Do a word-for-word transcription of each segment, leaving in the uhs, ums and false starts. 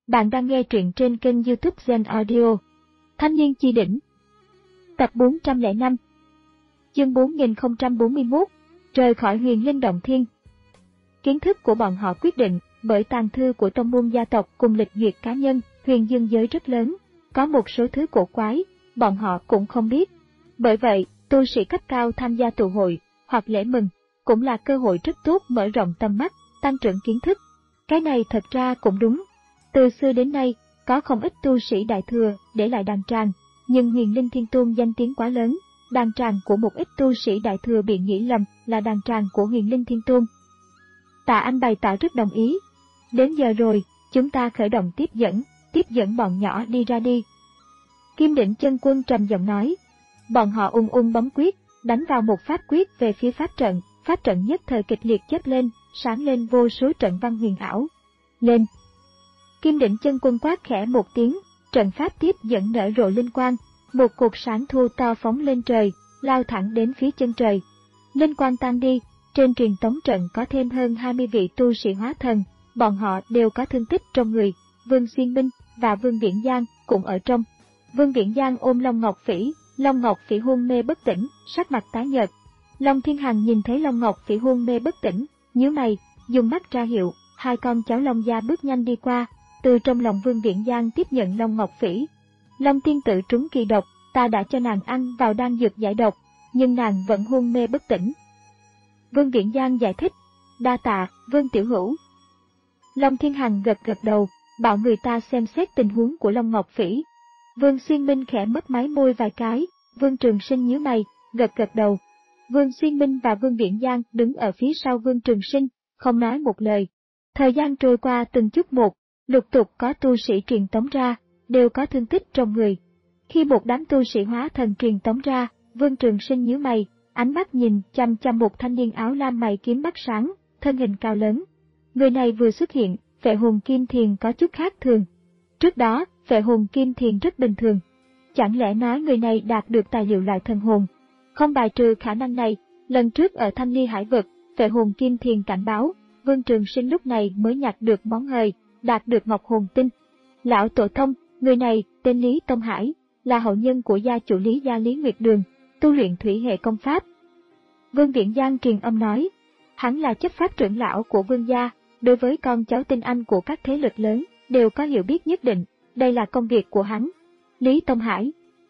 Bạn đang nghe truyện trên kênh YouTube Zen Audio. Thanh niên chi đỉnh. Tập bốn trăm lẻ năm. Chương bốn nghìn không trăm bốn mươi mốt. Rời khỏi huyền linh động thiên. Kiến thức của bọn họ quyết định bởi tàng thư của tông môn gia tộc cùng lịch duyệt cá nhân, huyền dương giới rất lớn. Có một số thứ cổ quái, bọn họ cũng không biết. Bởi vậy, tu sĩ cấp cao tham gia tụ hội hoặc lễ mừng cũng là cơ hội rất tốt mở rộng tầm mắt, tăng trưởng kiến thức. Cái này thật ra cũng đúng. Từ xưa đến nay, có không ít tu sĩ đại thừa để lại đàn tràng, nhưng huyền linh thiên tôn danh tiếng quá lớn, đàn tràng của một ít tu sĩ đại thừa bị nghĩ lầm là đàn tràng của huyền linh thiên tôn. Tạ Anh bày tỏ rất đồng ý. Đến giờ rồi, chúng ta khởi động tiếp dẫn, tiếp dẫn bọn nhỏ đi ra đi. Kim Đỉnh Chân Quân trầm giọng nói. Bọn họ ung ung bấm quyết, đánh vào một pháp quyết về phía pháp trận, pháp trận nhất thời kịch liệt chớp lên, sáng lên vô số trận văn huyền ảo. Lên! Kim Đỉnh Chân Quân quát khẽ một tiếng, trận pháp tiếp dẫn nở rộ linh quang, một cột sáng thu to phóng lên trời, lao thẳng đến phía chân trời. Linh quang tan đi, trên truyền tống trận có thêm hơn hai mươi vị tu sĩ hóa thần, bọn họ đều có thương tích trong người, Vương Xuyên Minh và Vương Viễn Giang cũng ở trong. Vương Viễn Giang ôm Long Ngọc Phỉ, Long Ngọc Phỉ hôn mê bất tỉnh, sắc mặt tái nhợt. Long Thiên Hằng nhìn thấy Long Ngọc Phỉ hôn mê bất tỉnh, nhíu mày, dùng mắt ra hiệu, hai con cháu Long gia bước nhanh đi qua. Từ trong lòng Vương Viễn Giang tiếp nhận Long Ngọc Phỉ. Long tiên tử trúng kỳ độc, ta đã cho nàng ăn vào đan dược giải độc, nhưng nàng vẫn hôn mê bất tỉnh. Vương Viễn Giang giải thích, đa tạ, Vương tiểu hữu. Long Thiên Hằng gật gật đầu, bảo người ta xem xét tình huống của Long Ngọc Phỉ. Vương Xuyên Minh khẽ mất mái môi vài cái, Vương Trường Sinh nhíu mày, gật gật đầu. Vương Xuyên Minh và Vương Viễn Giang đứng ở phía sau Vương Trường Sinh, không nói một lời. Thời gian trôi qua từng chút một. Lục tục có tu sĩ truyền tống ra, đều có thương tích trong người. Khi một đám tu sĩ hóa thần truyền tống ra, Vương Trường Sinh nhíu mày, ánh mắt nhìn chăm chăm một thanh niên áo lam mày kiếm mắt sáng, thân hình cao lớn. Người này vừa xuất hiện, Phệ Hồn Kim Thiền có chút khác thường. Trước đó, Phệ Hồn Kim Thiền rất bình thường. Chẳng lẽ nói người này đạt được tài liệu loại thần hồn? Không bài trừ khả năng này, lần trước ở Thanh Ly Hải Vực, Phệ Hồn Kim Thiền cảnh báo, Vương Trường Sinh lúc này mới nhặt được món hời, đạt được Ngọc Hồn Tinh. Lão tổ thông, người này tên Lý Tông Hải, là hậu nhân của gia chủ Lý gia Lý Nguyệt Đường, tu luyện thủy hệ công pháp. Vương Viễn Giang truyền âm nói, hắn là chấp pháp trưởng lão của Vương gia, đối với con cháu tinh anh của các thế lực lớn đều có hiểu biết nhất định, đây là công việc của hắn. Lý Tông Hải.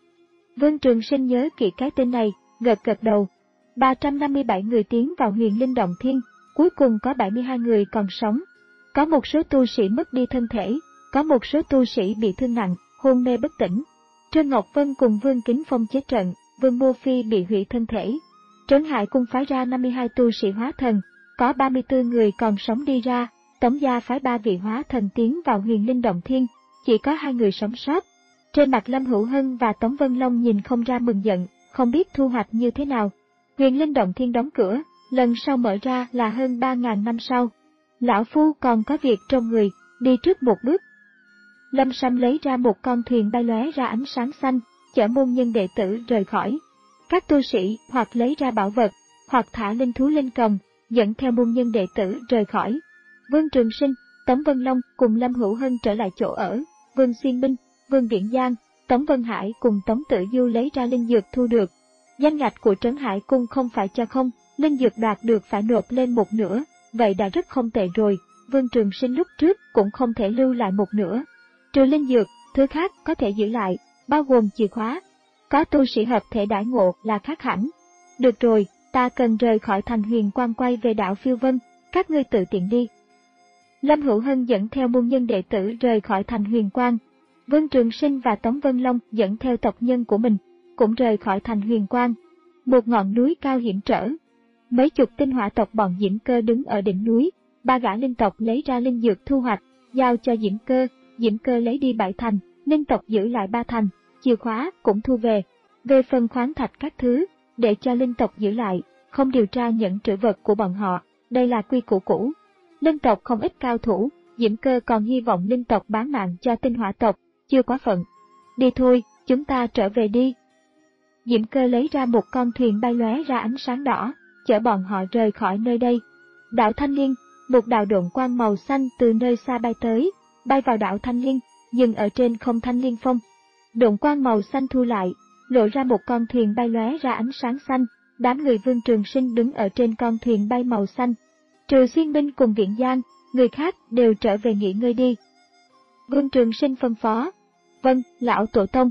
Vương Trường Sinh nhớ kỹ cái tên này, gật gật đầu. ba trăm năm mươi bảy người tiến vào huyền linh động thiên, cuối cùng có bảy mươi hai người còn sống. Có một số tu sĩ mất đi thân thể, có một số tu sĩ bị thương nặng, hôn mê bất tỉnh. Trương Ngọc Vân cùng Vương Kính Phong chết trận, Vương Mô Phi bị hủy thân thể. Trấn Hải cung phái ra năm mươi hai tu sĩ hóa thần, có ba mươi tư người còn sống đi ra. Tống gia phái ba vị hóa thần tiến vào huyền linh động thiên, chỉ có hai người sống sót. Trên mặt Lâm Hữu Hân và Tống Vân Long nhìn không ra mừng giận, không biết thu hoạch như thế nào. Huyền linh động thiên đóng cửa, lần sau mở ra là hơn ba ngàn năm sau. Lão Phu còn có việc trong người, đi trước một bước. Lâm Sâm lấy ra một con thuyền bay lóe ra ánh sáng xanh, chở môn nhân đệ tử rời khỏi. Các tu sĩ hoặc lấy ra bảo vật, hoặc thả linh thú linh cầm, dẫn theo môn nhân đệ tử rời khỏi. Vương Trường Sinh, Tống Vân Long cùng Lâm Hữu Hân trở lại chỗ ở, Vương Xuyên Minh, Vương Viễn Giang, Tống Vân Hải cùng Tống Tử Du lấy ra linh dược thu được. Danh ngạch của Trấn Hải cung không phải cho không, linh dược đoạt được phải nộp lên một nửa. Vậy đã rất không tệ rồi, Vương Trường Sinh lúc trước cũng không thể lưu lại một nửa. Trừ linh dược, thứ khác có thể giữ lại, bao gồm chìa khóa. Có tu sĩ hợp thể đãi ngộ là khác hẳn. Được rồi, ta cần rời khỏi thành huyền quang quay về đảo Phiêu Vân, các ngươi tự tiện đi. Lâm Hữu Hân dẫn theo môn nhân đệ tử rời khỏi thành huyền quang. Vương Trường Sinh và Tống Vân Long dẫn theo tộc nhân của mình, cũng rời khỏi thành huyền quang. Một ngọn núi cao hiểm trở. Mấy chục tinh hỏa tộc bọn Diễm Cơ đứng ở đỉnh núi, ba gã linh tộc lấy ra linh dược thu hoạch, giao cho Diễm Cơ, Diễm Cơ lấy đi bảy thành, linh tộc giữ lại ba thành, chìa khóa cũng thu về. Về phần khoáng thạch các thứ, để cho linh tộc giữ lại, không điều tra những trữ vật của bọn họ, đây là quy củ cũ. Linh tộc không ít cao thủ, Diễm Cơ còn hy vọng linh tộc bán mạng cho tinh hỏa tộc, chưa quá phận. Đi thôi, chúng ta trở về đi. Diễm Cơ lấy ra một con thuyền bay lóe ra ánh sáng đỏ, chở bọn họ rời khỏi nơi đây. Đảo Thanh Liên, một đạo độn quang màu xanh từ nơi xa bay tới, bay vào đảo Thanh Liên, dừng ở trên không Thanh Liên Phong. Độn quang màu xanh thu lại, lộ ra một con thuyền bay lóe ra ánh sáng xanh, đám người Vương Trường Sinh đứng ở trên con thuyền bay màu xanh. Trừ Xuyên Minh cùng Viễn Giang, người khác đều trở về nghỉ ngơi đi. Vương Trường Sinh phân phó. Vâng, lão tổ tông.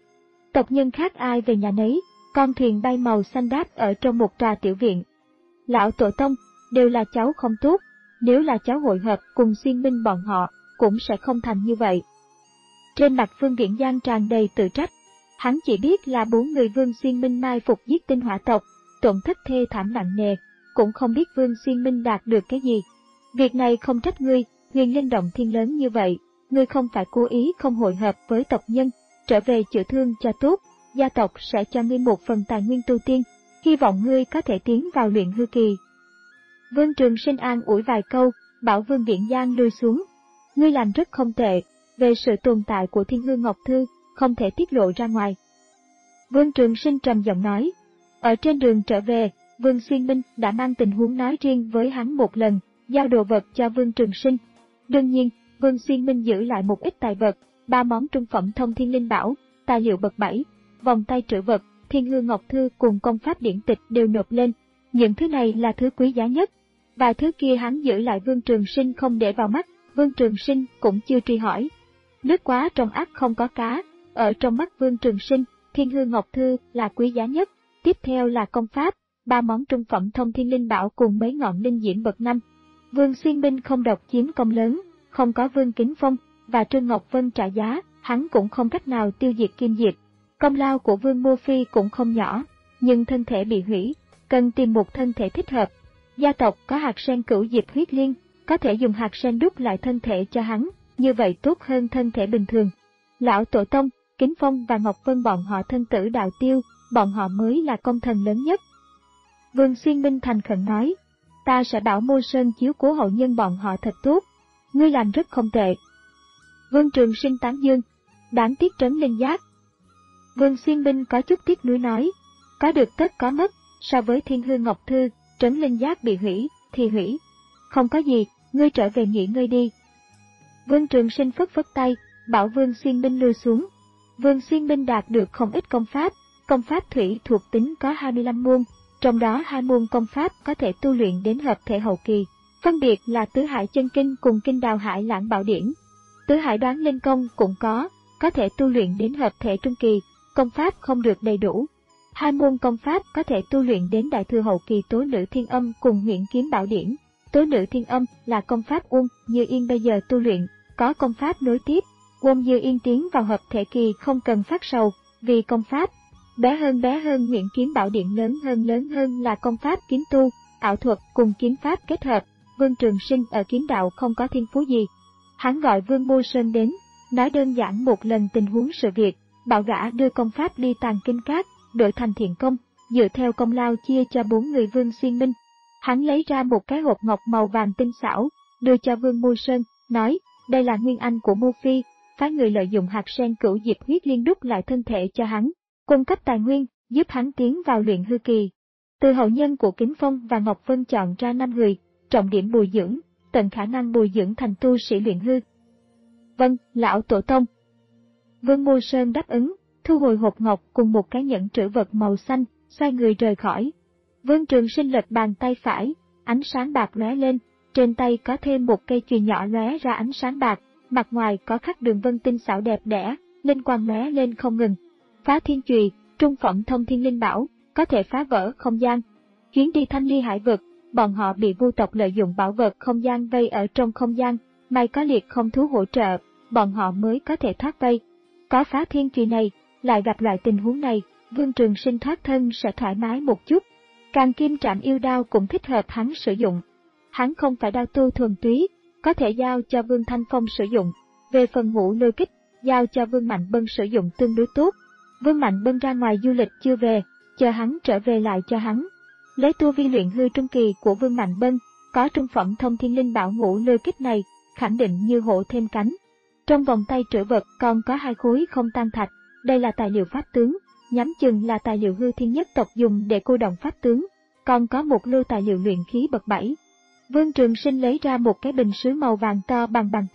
Tộc nhân khác ai về nhà nấy, con thuyền bay màu xanh đáp ở trong một trà tiểu viện. Lão tổ tông, đều là cháu không tốt, nếu là cháu hội hợp cùng Xuyên Minh bọn họ, cũng sẽ không thành như vậy. Trên mặt Vương Viễn Giang tràn đầy tự trách, hắn chỉ biết là bốn người Vương Xuyên Minh mai phục giết tinh hỏa tộc, tổn thất thê thảm nặng nề, cũng không biết Vương Xuyên Minh đạt được cái gì. Việc này không trách ngươi, huyền linh động thiên lớn như vậy, ngươi không phải cố ý không hội hợp với tộc nhân, trở về chữa thương cho tốt, gia tộc sẽ cho ngươi một phần tài nguyên tu tiên, hy vọng ngươi có thể tiến vào luyện hư kỳ. Vương Trường Sinh an ủi vài câu, bảo Vương Viễn Giang lui xuống. Ngươi làm rất không tệ, về sự tồn tại của Thiên Hư Ngọc Thư, không thể tiết lộ ra ngoài. Vương Trường Sinh trầm giọng nói. Ở trên đường trở về, Vương Xuyên Minh đã mang tình huống nói riêng với hắn một lần, giao đồ vật cho Vương Trường Sinh. Đương nhiên, Vương Xuyên Minh giữ lại một ít tài vật, ba món trung phẩm thông thiên linh bảo, tài liệu bậc bảy, vòng tay trữ vật, Thiên Hư Ngọc Thư cùng công pháp điển tịch đều nộp lên. Những thứ này là thứ quý giá nhất. Vài thứ kia hắn giữ lại Vương Trường Sinh không để vào mắt, Vương Trường Sinh cũng chưa truy hỏi. Nước quá trong ắt không có cá, ở trong mắt Vương Trường Sinh, Thiên Hư Ngọc Thư là quý giá nhất, tiếp theo là công pháp, ba món trung phẩm thông thiên linh bảo cùng mấy ngọn linh diễm bậc năm. Vương Xuyên Minh không độc chiếm công lớn, không có Vương Kính Phong và Trương Ngọc Vân trả giá, hắn cũng không cách nào tiêu diệt Kim Diệt. Công lao của Vương Mô Phi cũng không nhỏ, nhưng thân thể bị hủy, cần tìm một thân thể thích hợp. Gia tộc có hạt sen cửu diệp huyết liên, có thể dùng hạt sen đúc lại thân thể cho hắn, như vậy tốt hơn thân thể bình thường. Lão Tổ Tông, Kính Phong và Ngọc Vân bọn họ thân tử đạo tiêu, bọn họ mới là công thần lớn nhất. Vương Xuyên Minh thành khẩn nói, ta sẽ bảo Mô Sơn chiếu cố hậu nhân bọn họ thật tốt, ngươi làm rất không tệ. Vương Trường Sinh tán dương, đáng tiếc Trấn Linh Giác. Vương Xuyên Minh có chút tiếc nuối nói, có được tất có mất, so với Thiên Hư Ngọc Thư, Trấn Linh Giác bị hủy, thì hủy. Không có gì, ngươi trở về nghỉ ngơi đi. Vương Trường Sinh phất phất tay, bảo Vương Xuyên Minh lui xuống. Vương Xuyên Minh đạt được không ít công pháp, công pháp thủy thuộc tính có hai mươi lăm môn, trong đó hai môn công pháp có thể tu luyện đến hợp thể hậu kỳ, phân biệt là Tứ Hải Chân Kinh cùng Kinh Đào Hải Lãng Bảo Điển. Tứ Hải Đoán Linh Công cũng có, có thể tu luyện đến hợp thể trung kỳ, công pháp không được đầy đủ. Hai môn công pháp có thể tu luyện đến đại thừa hậu kỳ Tố Nữ Thiên Âm cùng Huyễn Kiếm Bảo Điển. Tố Nữ Thiên Âm là công pháp Uông Như Yên bây giờ tu luyện, có công pháp nối tiếp. Uông Như Yên tiến vào hợp thể kỳ không cần phát sầu, vì công pháp bé hơn bé hơn Huyễn Kiếm Bảo Điển lớn hơn lớn hơn là công pháp kiếm tu, ảo thuật cùng kiếm pháp kết hợp. Vương Trường Sinh ở kiếm đạo không có thiên phú gì. Hắn gọi Vương Mô Sơn đến, nói đơn giản một lần tình huống sự việc, bảo gã đưa công pháp đi Tàng Kinh Các, đổi thành thiện công, dựa theo công lao chia cho bốn người Vương Xuyên Minh. Hắn lấy ra một cái hộp ngọc màu vàng tinh xảo, đưa cho Vương Mô Sơn, nói, đây là nguyên anh của Mô Phi, phái người lợi dụng hạt sen cửu diệp huyết liên đúc lại thân thể cho hắn, cung cấp tài nguyên, giúp hắn tiến vào luyện hư kỳ. Từ hậu nhân của Kính Phong và Ngọc Vân chọn ra năm người, trọng điểm bồi dưỡng, tận khả năng bồi dưỡng thành tu sĩ luyện hư. Vâng, lão tổ tông. Vương Mô Sơn đáp ứng, thu hồi hộp ngọc cùng một cái nhẫn trữ vật màu xanh, xoay người rời khỏi. Vương Trường Sinh lật bàn tay phải, ánh sáng bạc lóe lên, trên tay có thêm một cây chùy nhỏ lóe ra ánh sáng bạc, mặt ngoài có khắc đường vân tinh xảo đẹp đẽ, linh quang lóe lên không ngừng. Phá Thiên Chùy, trung phẩm thông thiên linh bảo, có thể phá vỡ không gian. Chuyến đi Thanh Ly Hải vực, bọn họ bị vu tộc lợi dụng bảo vật không gian vây ở trong không gian, may có liệt không thú hỗ trợ, bọn họ mới có thể thoát vây. Có Phá Thiên Chùy này, lại gặp loại tình huống này, Vương Trường Sinh thoát thân sẽ thoải mái một chút. Càng Kim Trảm Yêu Đao cũng thích hợp hắn sử dụng. Hắn không phải đao tu thuần túy, có thể giao cho Vương Thanh Phong sử dụng. Về phần ngũ lôi kích, giao cho Vương Mạnh Bân sử dụng tương đối tốt. Vương Mạnh Bân ra ngoài du lịch chưa về, chờ hắn trở về lại cho hắn. Lấy tu vi luyện hư trung kỳ của Vương Mạnh Bân, có trung phẩm thông thiên linh bảo ngũ lôi kích này, khẳng định như hổ thêm cánh. Trong vòng tay trữ vật còn có hai khối không tan thạch, đây là tài liệu pháp tướng, nhắm chừng là tài liệu hư thiên nhất tộc dùng để cô động pháp tướng, còn có một lô tài liệu luyện khí bậc bảy. Vương Trường Sinh lấy ra một cái bình sứ màu vàng to bằng bàn tay,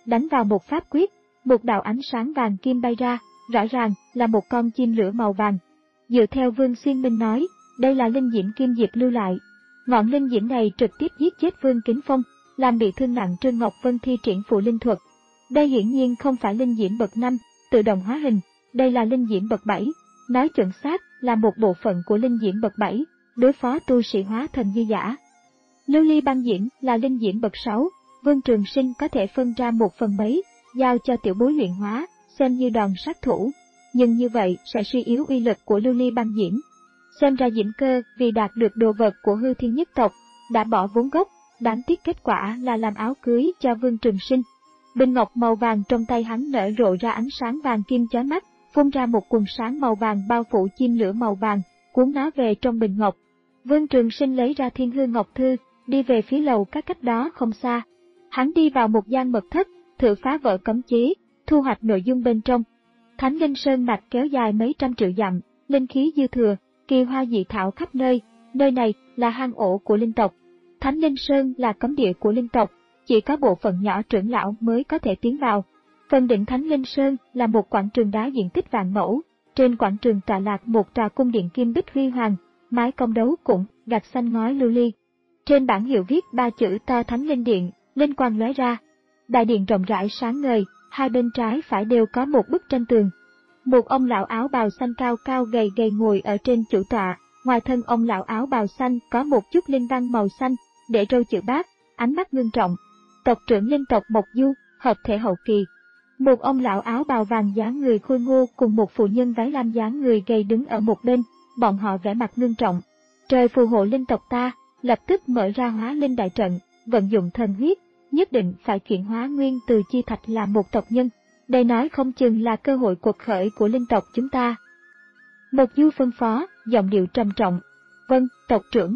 đánh vào một pháp quyết, một đạo ánh sáng vàng kim bay ra, rõ ràng là một con chim lửa màu vàng. Dựa theo Vương Xuyên Minh nói, đây là linh diễm kim diệp lưu lại. Ngọn linh diễm này trực tiếp giết chết Vương Kính Phong, làm bị thương nặng Trương Ngọc Vân thi triển phụ linh thuật. Đây hiển nhiên không phải linh diễm bậc năm, tự động hóa hình, đây là linh diễm bậc bảy, nói chuẩn xác là một bộ phận của linh diễm bậc bảy, đối phó tu sĩ hóa thần dư giả. Lưu ly băng diễm là linh diễm bậc sáu, Vương Trường Sinh có thể phân ra một phần mấy, giao cho tiểu bối luyện hóa, xem như đòn sát thủ, nhưng như vậy sẽ suy yếu uy lực của lưu ly băng diễm. Xem ra Diễm Cơ vì đạt được đồ vật của hư thiên nhất tộc, đã bỏ vốn gốc, đáng tiếc kết quả là làm áo cưới cho Vương Trường Sinh. Bình ngọc màu vàng trong tay hắn nở rộ ra ánh sáng vàng kim chói mắt, phun ra một quần sáng màu vàng bao phủ chim lửa màu vàng, cuốn nó về trong bình ngọc. Vương Trường Sinh lấy ra Thiên Hư Ngọc Thư, đi về phía lầu các cách đó không xa. Hắn đi vào một gian mật thất, thử phá vỡ cấm chế, thu hoạch nội dung bên trong. Thánh Linh Sơn mạch kéo dài mấy trăm triệu dặm, linh khí dư thừa, kỳ hoa dị thảo khắp nơi, nơi này là hang ổ của linh tộc. Thánh Linh Sơn là cấm địa của linh tộc, chỉ có bộ phận nhỏ trưởng lão mới có thể tiến vào. Phần đỉnh Thánh Linh Sơn là một quảng trường đá diện tích vạn mẫu, trên quảng trường tọa lạc một tòa cung điện kim bích huy hoàng, mái cong đấu cũng, gạch xanh ngói lưu ly. Trên bảng hiệu viết ba chữ to Thánh Linh Điện, linh quang lóe ra. Đại điện rộng rãi sáng ngời, hai bên trái phải đều có một bức tranh tường. Một ông lão áo bào xanh cao cao gầy gầy ngồi ở trên chủ tọa, ngoài thân ông lão áo bào xanh có một chút linh văn màu xanh, để râu chữ bát, ánh mắt ngưng trọng. Tộc trưởng linh tộc Mộc Du, hợp thể hậu kỳ. Một ông lão áo bào vàng dáng người khôi ngô cùng một phụ nhân váy lam dáng người gầy đứng ở một bên, bọn họ vẻ mặt ngưng trọng. Trời phù hộ linh tộc ta, lập tức mở ra hóa linh đại trận, vận dụng thần huyết, nhất định phải chuyển hóa nguyên từ chi thạch làm một tộc nhân. Đây nói không chừng là cơ hội cuộc khởi của linh tộc chúng ta. Mộc Du phân phó, giọng điệu trầm trọng. Vâng, tộc trưởng.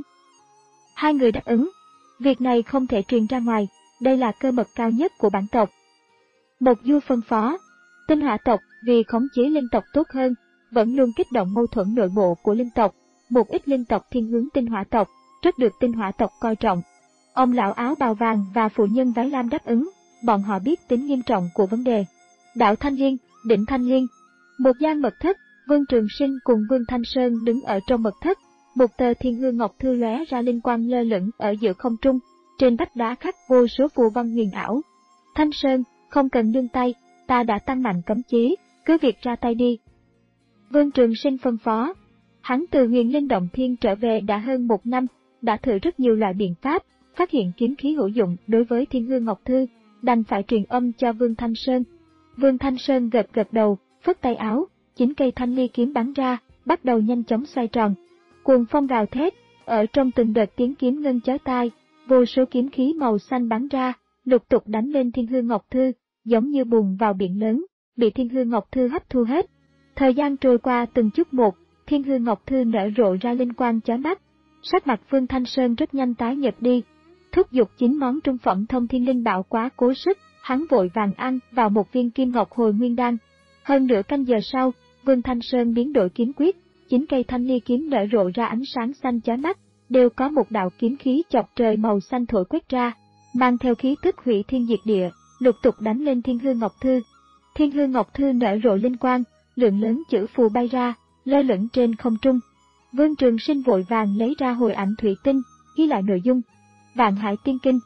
Hai người đáp ứng. Việc này không thể truyền ra ngoài, đây là cơ mật cao nhất của bản tộc. Mộc Du phân phó. Tinh hỏa tộc vì khống chế linh tộc tốt hơn, vẫn luôn kích động mâu thuẫn nội bộ của linh tộc. Một ít linh tộc thiên hướng tinh hỏa tộc, rất được tinh hỏa tộc coi trọng. Ông lão áo bào vàng và phụ nhân váy lam đáp ứng, bọn họ biết tính nghiêm trọng của vấn đề. Đạo Thanh Liên, đỉnh Thanh Liên. Một gian mật thất, Vương Trường Sinh cùng Vương Thanh Sơn đứng ở trong mật thất. Một tờ Thiên Hư Ngọc Thư lóe ra linh quang lơ lửng ở giữa không trung, trên vách đá khắc vô số phù văn huyền ảo. Thanh Sơn, không cần nương tay, ta đã tăng mạnh cấm chế, cứ việc ra tay đi. Vương Trường Sinh phân phó. Hắn từ Huyền Linh Động Thiên trở về đã hơn một năm, đã thử rất nhiều loại biện pháp, phát hiện kiếm khí hữu dụng đối với Thiên Hư Ngọc Thư, đành phải truyền âm cho Vương Thanh Sơn. Vương Thanh Sơn gật gật đầu, phất tay áo, chín cây thanh ly kiếm bắn ra, bắt đầu nhanh chóng xoay tròn. Cuồng phong gào thét, ở trong từng đợt tiếng kiếm ngân chói tai, vô số kiếm khí màu xanh bắn ra, lục tục đánh lên Thiên Hư Ngọc Thư, giống như bùn vào biển lớn, bị Thiên Hư Ngọc Thư hấp thu hết. Thời gian trôi qua từng chút một, Thiên Hư Ngọc Thư nở rộ ra linh quang chói mắt. Sắc mặt Vương Thanh Sơn rất nhanh tái nhợt đi. Thúc giục chín món trung phẩm thông thiên linh bảo quá cố sức, hắn vội vàng ăn vào một viên kim ngọc hồi nguyên đan. Hơn nửa canh giờ sau, Vương Thanh Sơn biến đổi kiếm quyết, chín cây thanh ly kiếm nở rộ ra ánh sáng xanh chói mắt, đều có một đạo kiếm khí chọc trời màu xanh thổi quét ra, mang theo khí tức hủy thiên diệt địa, lục tục đánh lên Thiên Hư Ngọc Thư. Thiên Hư Ngọc Thư nở rộ linh quang, lượng lớn chữ phù bay ra, lơ lửng trên không trung. Vương Trường Sinh vội vàng lấy ra hồi ảnh thủy tinh, ghi lại nội dung. Vạn Hải Tiên Kinh.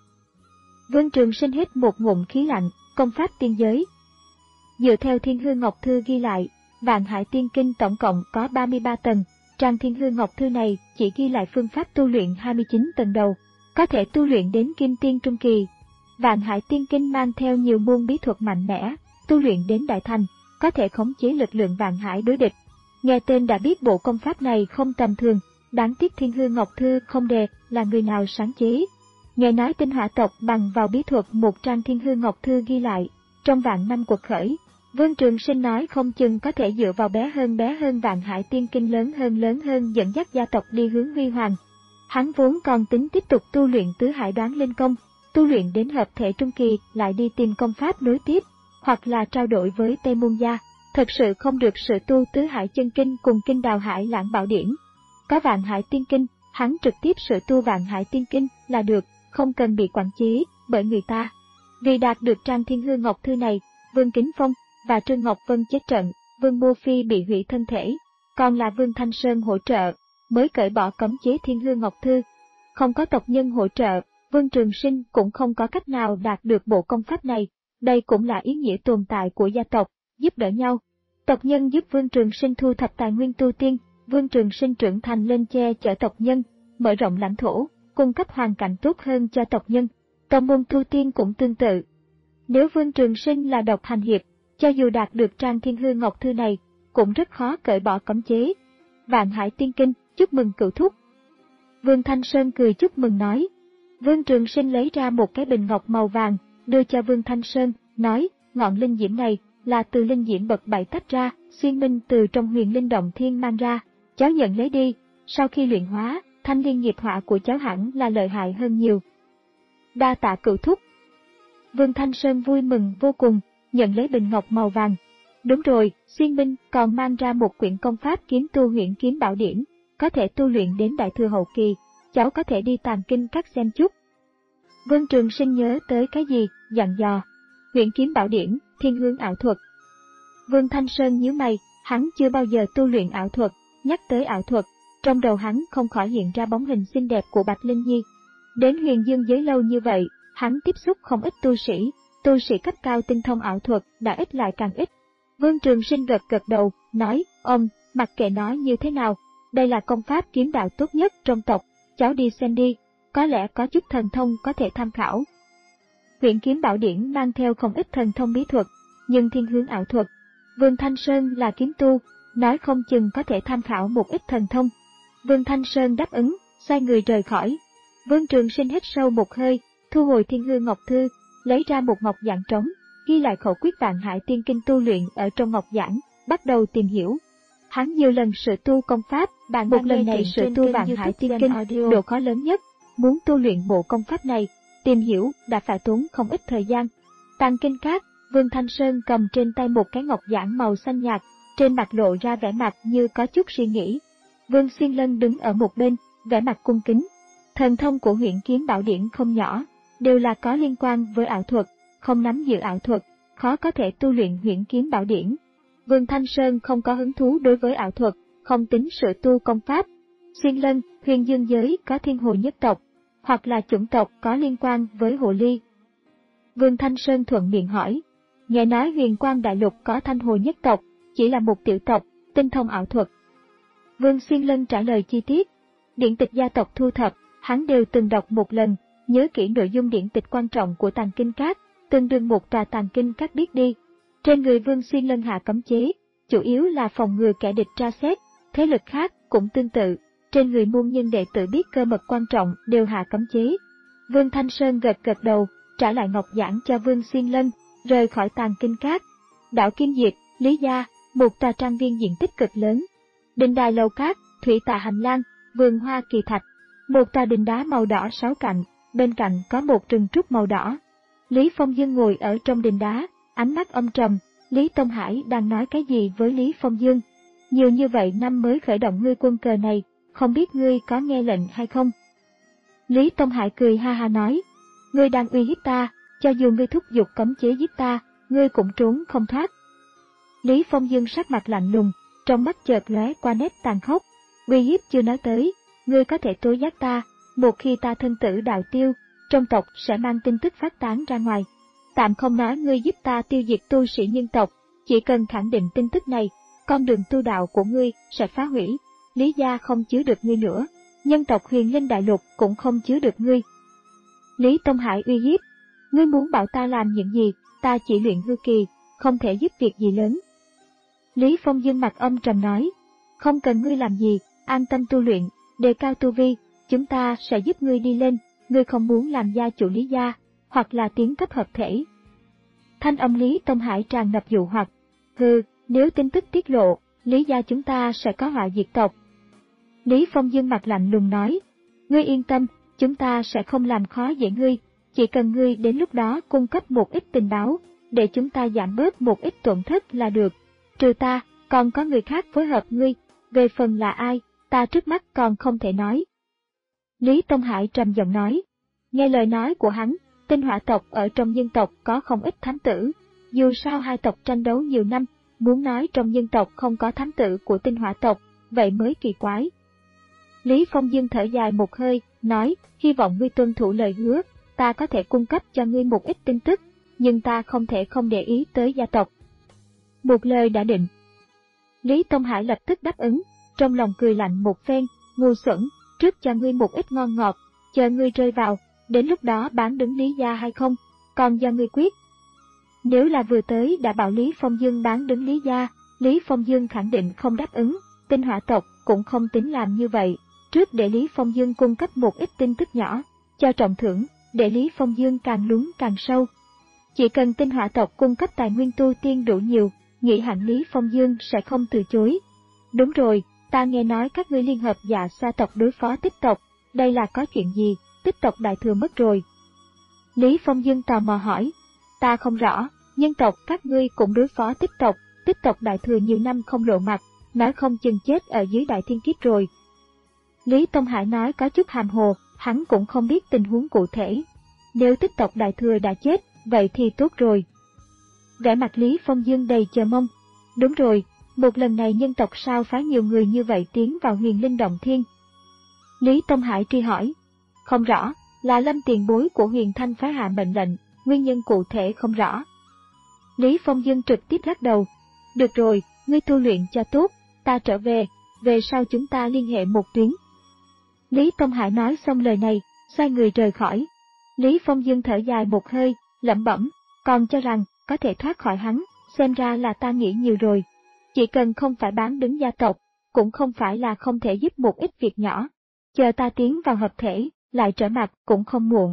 Vương Trường Sinh hít một ngụm khí lạnh, công pháp tiên giới. Dựa theo Thiên Hư Ngọc Thư ghi lại, Vạn Hải Tiên Kinh tổng cộng có ba mươi ba tầng, trang Thiên Hư Ngọc Thư này chỉ ghi lại phương pháp tu luyện hai mươi chín tầng đầu, có thể tu luyện đến Kim Tiên Trung Kỳ. Vạn Hải Tiên Kinh mang theo nhiều môn bí thuật mạnh mẽ, tu luyện đến Đại Thành, có thể khống chế lực lượng Vạn Hải đối địch. Nghe tên đã biết bộ công pháp này không tầm thường, đáng tiếc Thiên Hư Ngọc Thư không đề là người nào sáng chế. Nghe nói tinh hỏa tộc bằng vào bí thuật một trang Thiên Hư Ngọc Thư ghi lại, trong vạn năm cuộc khởi, Vương Trường Sinh nói không chừng có thể dựa vào bé hơn bé hơn Vạn Hải Tiên Kinh lớn hơn lớn hơn dẫn dắt gia tộc đi hướng huy hoàng. Hắn vốn còn tính tiếp tục tu luyện tứ hải đoán linh công, tu luyện đến hợp thể trung kỳ lại đi tìm công pháp nối tiếp, hoặc là trao đổi với Tây Môn Gia. Thật sự không được sự tu tứ hải chân kinh cùng kinh đào hải lãng bảo điển. Có Vạn Hải Tiên Kinh, hắn trực tiếp sự tu Vạn Hải Tiên Kinh là được, không cần bị quản chế bởi người ta. Vì đạt được trang Thiên Hư Ngọc Thư này, Vương Kính Phong và Trương Ngọc Vân chết trận, Vương Mô Phi bị hủy thân thể, còn là Vương Thanh Sơn hỗ trợ, mới cởi bỏ cấm chế Thiên Hư Ngọc Thư. Không có tộc nhân hỗ trợ, Vương Trường Sinh cũng không có cách nào đạt được bộ công pháp này, đây cũng là ý nghĩa tồn tại của gia tộc, giúp đỡ nhau. Tộc nhân giúp Vương Trường Sinh thu thập tài nguyên tu tiên, Vương Trường Sinh trưởng thành lên che chở tộc nhân, mở rộng lãnh thổ, cung cấp hoàn cảnh tốt hơn cho tộc nhân. Tông môn tu tiên cũng tương tự. Nếu Vương Trường Sinh là độc hành hiệp, cho dù đạt được trang Thiên Hư Ngọc Thư này, cũng rất khó cởi bỏ cấm chế. Vạn Hải Tiên Kinh, chúc mừng cửu thúc. Vương Thanh Sơn cười chúc mừng nói. Vương Trường Sinh lấy ra một cái bình ngọc màu vàng, đưa cho Vương Thanh Sơn, nói, ngọn linh diễm này là từ linh diễm bậc bảy tách ra, xuyên minh từ trong huyền linh động thiên mang ra, cháu nhận lấy đi, sau khi luyện hóa, thanh liên nghiệp hỏa của cháu hẳn là lợi hại hơn nhiều. Đa tạ cửu thúc. Vương Thanh Sơn vui mừng vô cùng, nhận lấy bình ngọc màu vàng. Đúng rồi, xuyên minh còn mang ra một quyển công pháp kiếm tu Huyễn Kiếm Bảo Điển, có thể tu luyện đến đại thừa hậu kỳ, cháu có thể đi Tàng Kinh Các xem chút. Vương Trường Sinh nhớ tới cái gì, dặn dò. Huyễn Kiếm Bảo Điển, thiên hướng ảo thuật. Vương Thanh Sơn nhíu mày, hắn chưa bao giờ tu luyện ảo thuật, nhắc tới ảo thuật, trong đầu hắn không khỏi hiện ra bóng hình xinh đẹp của Bạch Linh Nhi. Đến Huyền Dương giới lâu như vậy, hắn tiếp xúc không ít tu sĩ, tu sĩ cấp cao tinh thông ảo thuật đã ít lại càng ít. Vương Trường Sinh gật gật đầu, nói, ông, mặc kệ nói như thế nào, đây là công pháp kiếm đạo tốt nhất trong tộc, cháu đi xem đi, có lẽ có chút thần thông có thể tham khảo. Huyễn Kiếm Bảo Điển mang theo không ít thần thông bí thuật, nhưng thiên hướng ảo thuật. Vương Thanh Sơn là kiếm tu, nói không chừng có thể tham khảo một ít thần thông. Vương Thanh Sơn đáp ứng, xoay người rời khỏi. Vương Trường Sinh hít sâu một hơi, thu hồi Thiên Hư Ngọc Thư, lấy ra một ngọc giản trống, ghi lại khẩu quyết Vạn Hải Tiên Kinh tu luyện ở trong ngọc giản, bắt đầu tìm hiểu. Hắn nhiều lần sự tu công pháp, bạn một lần này sự tu Vạn Hải Tiên Kinh, độ khó lớn nhất, muốn tu luyện bộ công pháp này, tìm hiểu đã phải tốn không ít thời gian. Tàng Kinh Các, Vương Thanh Sơn cầm trên tay một cái ngọc giản màu xanh nhạt, trên mặt lộ ra vẻ mặt như có chút suy nghĩ. Vương Xuyên Lân đứng ở một bên, vẻ mặt cung kính. Thần thông của Huyễn Kiếm Bảo Điển không nhỏ, đều là có liên quan với ảo thuật, không nắm giữ ảo thuật, khó có thể tu luyện Huyễn Kiếm Bảo Điển. Vương Thanh Sơn không có hứng thú đối với ảo thuật, không tính sự tu công pháp. Xuyên Lân, Huyền Dương giới có thiên hồ nhất tộc, hoặc là chủng tộc có liên quan với hồ ly. Vương Thanh Sơn thuận miệng hỏi, nghe nói Huyền Quang Đại Lục có thanh hồ nhất tộc, chỉ là một tiểu tộc, tinh thông ảo thuật. Vương Xuyên Lân trả lời chi tiết, điển tịch gia tộc thu thập, hắn đều từng đọc một lần, nhớ kỹ nội dung điển tịch quan trọng của Tàng Kinh Các, tương đương một tòa Tàng Kinh Các biết đi. Trên người Vương Xuyên Lân hạ cấm chế, chủ yếu là phòng ngừa kẻ địch tra xét, thế lực khác cũng tương tự, trên người môn nhân đệ tử biết cơ mật quan trọng đều hạ cấm chế. Vương Thanh Sơn gật gật đầu, trả lại ngọc giản cho Vương Xuyên Lân, rời khỏi Tàng Kinh Các. Đảo Kim Diệp, Lý Gia, một tòa trang viên diện tích cực lớn. Đình đài lầu cát, thủy tạ hành lang, vườn hoa kỳ thạch. Một tòa đình đá màu đỏ sáu cạnh, bên cạnh có một rừng trúc màu đỏ. Lý Phong Dương ngồi ở trong đình đá, ánh mắt âm trầm. Lý Tông Hải đang nói cái gì với Lý Phong Dương? Nhiều như vậy năm mới khởi động ngươi quân cờ này, không biết ngươi có nghe lệnh hay không? Lý Tông Hải cười ha ha nói, ngươi đang uy hiếp ta, cho dù ngươi thúc giục cấm chế giết ta, ngươi cũng trốn không thoát. Lý Phong Dương sắc mặt lạnh lùng, trong mắt chợt lóe qua nét tàn khốc, uy hiếp chưa nói tới, ngươi có thể tố giác ta, một khi ta thân tử đạo tiêu, trong tộc sẽ mang tin tức phát tán ra ngoài. Tạm không nói ngươi giúp ta tiêu diệt tu sĩ nhân tộc, chỉ cần khẳng định tin tức này, con đường tu đạo của ngươi sẽ phá hủy, Lý gia không chứa được ngươi nữa, nhân tộc Huyền Linh Đại Lục cũng không chứa được ngươi. Lý Tông Hải uy hiếp, ngươi muốn bảo ta làm những gì, ta chỉ luyện hư kỳ, không thể giúp việc gì lớn. Lý Phong Dương mặt âm trầm nói, không cần ngươi làm gì, an tâm tu luyện, đề cao tu vi, chúng ta sẽ giúp ngươi đi lên, ngươi không muốn làm gia chủ Lý gia, hoặc là tiến cấp hợp thể. Thanh âm Lý Tông Hải tràn ngập dụ hoặc, hừ, nếu tin tức tiết lộ, Lý gia chúng ta sẽ có họa diệt tộc. Lý Phong Dương mặt lạnh lùng nói, ngươi yên tâm, chúng ta sẽ không làm khó dễ ngươi, chỉ cần ngươi đến lúc đó cung cấp một ít tình báo, để chúng ta giảm bớt một ít tổn thất là được. Trừ ta, còn có người khác phối hợp ngươi, về phần là ai, ta trước mắt còn không thể nói. Lý Tông Hải trầm giọng nói, nghe lời nói của hắn, Tinh Hỏa tộc ở trong nhân tộc có không ít thám tử, dù sao hai tộc tranh đấu nhiều năm, muốn nói trong nhân tộc không có thám tử của Tinh Hỏa tộc, vậy mới kỳ quái. Lý Phong Dương thở dài một hơi, nói, hy vọng ngươi tuân thủ lời hứa, ta có thể cung cấp cho ngươi một ít tin tức, nhưng ta không thể không để ý tới gia tộc. Một lời đã định. Lý Tông Hải lập tức đáp ứng, trong lòng cười lạnh một phen, ngu xuẩn, trước cho ngươi một ít ngon ngọt, chờ ngươi rơi vào, đến lúc đó bán đứng Lý gia hay không, còn do ngươi quyết. Nếu là vừa tới đã bảo Lý Phong Dương bán đứng Lý gia, Lý Phong Dương khẳng định không đáp ứng, Tinh Hỏa tộc cũng không tính làm như vậy, trước để Lý Phong Dương cung cấp một ít tin tức nhỏ, cho trọng thưởng, để Lý Phong Dương càng lún càng sâu. Chỉ cần Tinh Hỏa tộc cung cấp tài nguyên tu tiên đủ nhiều, nghĩ hẳn Lý Phong Dương sẽ không từ chối. Đúng rồi, ta nghe nói các ngươi liên hợp Dạ Xoa tộc đối phó Tích tộc, đây là có chuyện gì, Tích tộc đại thừa mất rồi. Lý Phong Dương tò mò hỏi, ta không rõ, nhân tộc các ngươi cũng đối phó Tích tộc, Tích tộc đại thừa nhiều năm không lộ mặt, nói không chừng chết ở dưới đại thiên kiếp rồi. Lý Tông Hải nói có chút hàm hồ, hắn cũng không biết tình huống cụ thể. Nếu Tích tộc đại thừa đã chết, vậy thì tốt rồi. Vẻ mặt Lý Phong Dương đầy chờ mong. Đúng rồi, một lần này nhân tộc sao phái nhiều người như vậy tiến vào Huyền Linh Động Thiên? Lý Tông Hải truy hỏi. Không rõ, là Lâm tiền bối của Huyền Thanh phái hạ mệnh lệnh, nguyên nhân cụ thể không rõ. Lý Phong Dương trực tiếp lắc đầu. Được rồi, ngươi tu luyện cho tốt, ta trở về, về sau chúng ta liên hệ một tuyến. Lý Tông Hải nói xong lời này, xoay người rời khỏi. Lý Phong Dương thở dài một hơi, lẩm bẩm, còn cho rằng có thể thoát khỏi hắn, xem ra là ta nghĩ nhiều rồi. Chỉ cần không phải bán đứng gia tộc, cũng không phải là không thể giúp một ít việc nhỏ. Chờ ta tiến vào hợp thể, lại trở mặt cũng không muộn.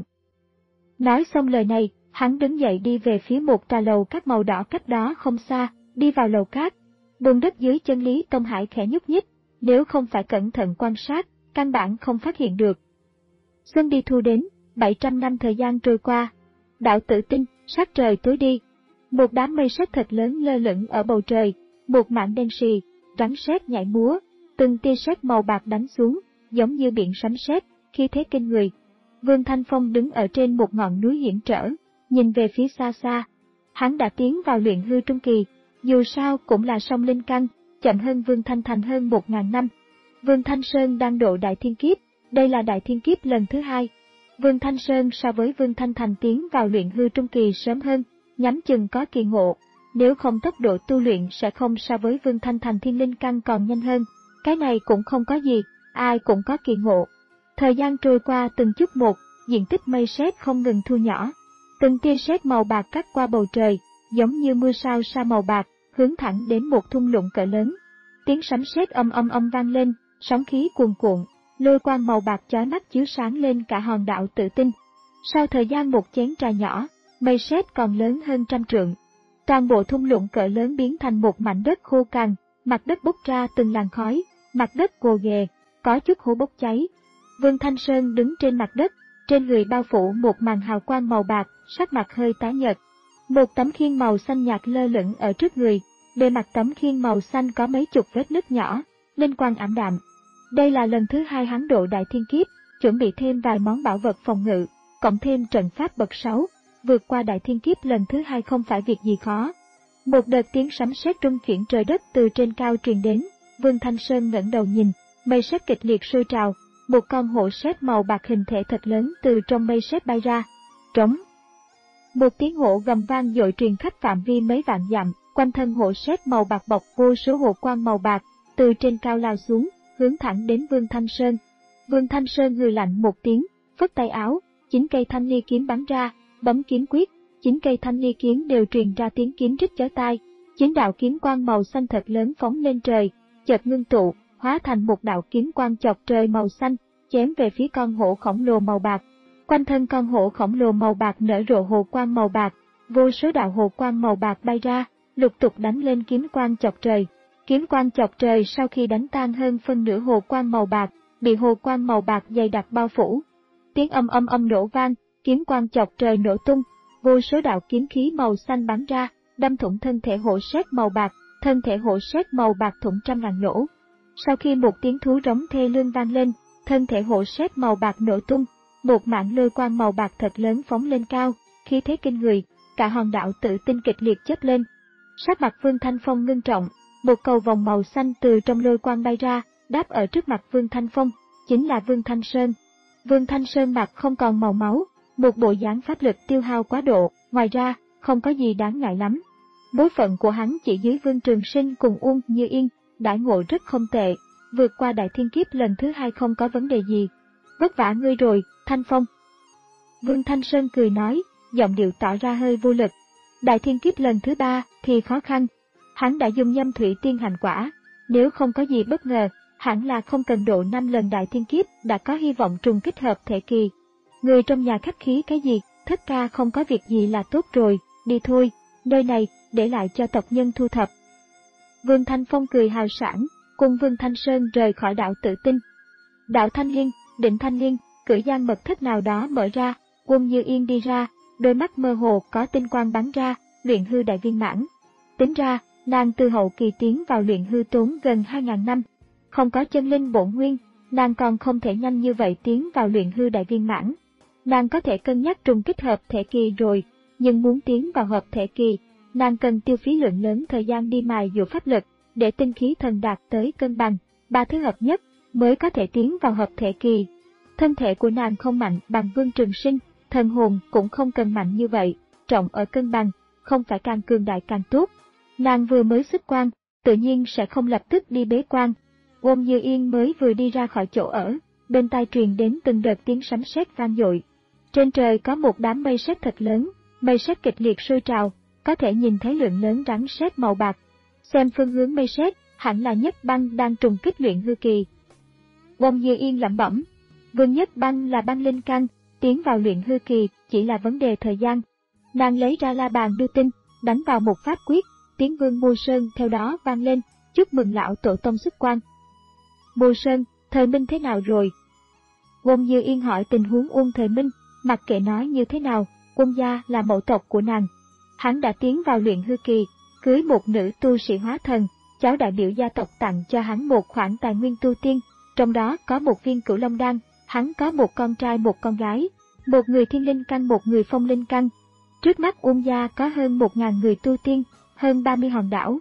Nói xong lời này, hắn đứng dậy đi về phía một trà lầu cát màu đỏ cách đó không xa, đi vào lầu cát. Bùn đất dưới chân Lý Tông Hải khẽ nhúc nhích, nếu không phải cẩn thận quan sát, căn bản không phát hiện được. Xuân đi thu đến, bảy trăm năm thời gian trôi qua. Đạo Tử Tinh, sắc trời tối đi. Một đám mây sét thật lớn lơ lửng ở bầu trời, một mảng đen sì, rắn sét nhảy múa, từng tia sét màu bạc đánh xuống, giống như biển sấm sét, khí thế kinh người. Vương Thanh Phong đứng ở trên một ngọn núi hiểm trở, nhìn về phía xa xa. Hắn đã tiến vào luyện hư trung kỳ, dù sao cũng là song linh căn, chậm hơn Vương Thanh Thành hơn một ngàn năm. Vương Thanh Sơn đang độ đại thiên kiếp, đây là đại thiên kiếp lần thứ hai. Vương Thanh Sơn so với Vương Thanh Thành tiến vào luyện hư trung kỳ sớm hơn, nhắm chừng có kỳ ngộ, nếu không tốc độ tu luyện sẽ không so với Vương Thanh Thành thiên linh căn còn nhanh hơn. Cái này cũng không có gì, ai cũng có kỳ ngộ. Thời gian trôi qua từng chút một, diện tích mây sét không ngừng thu nhỏ. Từng tia sét màu bạc cắt qua bầu trời, giống như mưa sao sa màu bạc, hướng thẳng đến một thung lũng cỡ lớn. Tiếng sấm sét âm âm âm vang lên, sóng khí cuồn cuộn, lôi quang màu bạc chói mắt chiếu sáng lên cả hòn đảo Tự Tinh. Sau thời gian một chén trà nhỏ, mây sét còn lớn hơn trăm trượng. Toàn bộ thung lũng cỡ lớn biến thành một mảnh đất khô cằn, mặt đất bốc ra từng làn khói, mặt đất gồ ghề, có chút hố bốc cháy. Vương Thanh Sơn đứng trên mặt đất, trên người bao phủ một màn hào quang màu bạc, sắc mặt hơi tái nhợt. Một tấm khiên màu xanh nhạt lơ lửng ở trước người, bề mặt tấm khiên màu xanh có mấy chục vết nứt nhỏ, linh quang ảm đạm. Đây là lần thứ hai hắn độ đại thiên kiếp, chuẩn bị thêm vài món bảo vật phòng ngự, cộng thêm trận pháp bậc sáu, vượt qua đại thiên kiếp lần thứ hai không phải việc gì khó. Một đợt tiếng sấm sét rung chuyển trời đất từ trên cao truyền đến, Vương Thanh Sơn ngẩng đầu nhìn, mây sét kịch liệt sôi trào, một con hổ sét màu bạc hình thể thật lớn từ trong mây sét bay ra. Trống. Một tiếng hổ gầm vang dội truyền khắp phạm vi mấy vạn dặm, quanh thân hổ sét màu bạc bọc vô số hồ quang màu bạc, từ trên cao lao xuống, hướng thẳng đến Vương Thanh Sơn. Vương Thanh Sơn hừ lạnh một tiếng, phất tay áo, chín cây thanh ly kiếm bắn ra, bấm kiếm quyết, chín cây thanh ly kiếm đều truyền ra tiếng kiếm rít chói tai. Chín đạo kiếm quang màu xanh thật lớn phóng lên trời, chợt ngưng tụ, hóa thành một đạo kiếm quang chọc trời màu xanh, chém về phía con hổ khổng lồ màu bạc. Quanh thân con hổ khổng lồ màu bạc nở rộ hồ quang màu bạc, vô số đạo hồ quang màu bạc bay ra, lục tục đánh lên kiếm quang chọc trời. Kiếm quang chọc trời sau khi đánh tan hơn phân nửa hồ quang màu bạc, bị hồ quang màu bạc dày đặc bao phủ. Tiếng âm âm âm nổ vang, kiếm quang chọc trời nổ tung, vô số đạo kiếm khí màu xanh bắn ra, đâm thủng thân thể hổ sét màu bạc, thân thể hổ sét màu bạc thủng trăm ngàn lỗ. Sau khi một tiếng thú rống thê lương vang lên, thân thể hổ sét màu bạc nổ tung, một mảng lôi quang màu bạc thật lớn phóng lên cao, khí thế kinh người, cả hòn đảo Tử Tinh kịch liệt chớp lên. Sắc mặt Vương Thanh Phong ngưng trọng, một cầu vòng màu xanh từ trong lôi quang bay ra, đáp ở trước mặt Vương Thanh Phong, chính là Vương Thanh Sơn. Vương Thanh Sơn mặt không còn màu máu, một bộ dáng pháp lực tiêu hao quá độ, ngoài ra, không có gì đáng ngại lắm. Bối phận của hắn chỉ dưới Vương Trường Sinh cùng Uông Như Yên, đãi ngộ rất không tệ, vượt qua đại thiên kiếp lần thứ hai không có vấn đề gì. Vất vả ngươi rồi, Thanh Phong. Vương Thanh Sơn cười nói, giọng điệu tỏ ra hơi vô lực. Đại thiên kiếp lần thứ ba thì khó khăn. Hắn đã dùng nhâm thủy tiên hành quả, nếu không có gì bất ngờ, hẳn là không cần độ năm lần đại thiên kiếp đã có hy vọng trùng kích hợp thể kỳ. Người trong nhà khách khí cái gì, thất ca không có việc gì là tốt rồi, đi thôi, nơi này, để lại cho tộc nhân thu thập. Vương Thanh Phong cười hào sảng, cùng Vương Thanh Sơn rời khỏi đảo Tử Tinh. Đảo Thanh Liên, Định Thanh Liên, cửa gian mật thất nào đó mở ra, Uông Như Yên đi ra, đôi mắt mơ hồ có tinh quang bắn ra, luyện hư đại viên mãn. Tính ra, nàng từ hậu kỳ tiến vào luyện hư tốn gần hai ngàn năm. Không có chân linh bổn nguyên, nàng còn không thể nhanh như vậy tiến vào luyện hư đại viên mãn. Nàng có thể cân nhắc trùng kích hợp thể kỳ rồi, nhưng muốn tiến vào hợp thể kỳ, nàng cần tiêu phí lượng lớn thời gian đi mài dũa pháp lực, để tinh khí thần đạt tới cân bằng, ba thứ hợp nhất, mới có thể tiến vào hợp thể kỳ. Thân thể của nàng không mạnh bằng Vương Trường Sinh, thần hồn cũng không cần mạnh như vậy, trọng ở cân bằng, không phải càng cường đại càng tốt. Nàng vừa mới xuất quan, tự nhiên sẽ không lập tức đi bế quan. Uông Như Yên mới vừa đi ra khỏi chỗ ở, bên tai truyền đến từng đợt tiếng sấm sét vang dội. Trên trời có một đám mây sét thật lớn, mây sét kịch liệt sôi trào, có thể nhìn thấy lượng lớn rắn sét màu bạc. Xem phương hướng mây sét, hẳn là Nhất Băng đang trùng kích luyện hư kỳ. Uông Như Yên lẩm bẩm, Vương Nhất Băng là băng linh căn, tiến vào luyện hư kỳ chỉ là vấn đề thời gian. Nàng lấy ra la bàn đưa tin, đánh vào một pháp quyết, tiếng Vương Mưu Sơn theo đó vang lên, chúc mừng lão tổ tông xuất quan. Mưu Sơn, Thời Minh thế nào rồi? Uông Như Yên hỏi tình huống Uông Thời Minh, mặc kệ nói như thế nào, Uông gia là mẫu tộc của nàng. Hắn đã tiến vào luyện hư kỳ, cưới một nữ tu sĩ hóa thần, cháu đại biểu gia tộc tặng cho hắn một khoản tài nguyên tu tiên, trong đó có một viên Cửu Long đan, hắn có một con trai một con gái, một người thiên linh căn một người phong linh căn. Trước mắt Uông gia có hơn một ngàn người tu tiên, hơn ba mươi hòn đảo.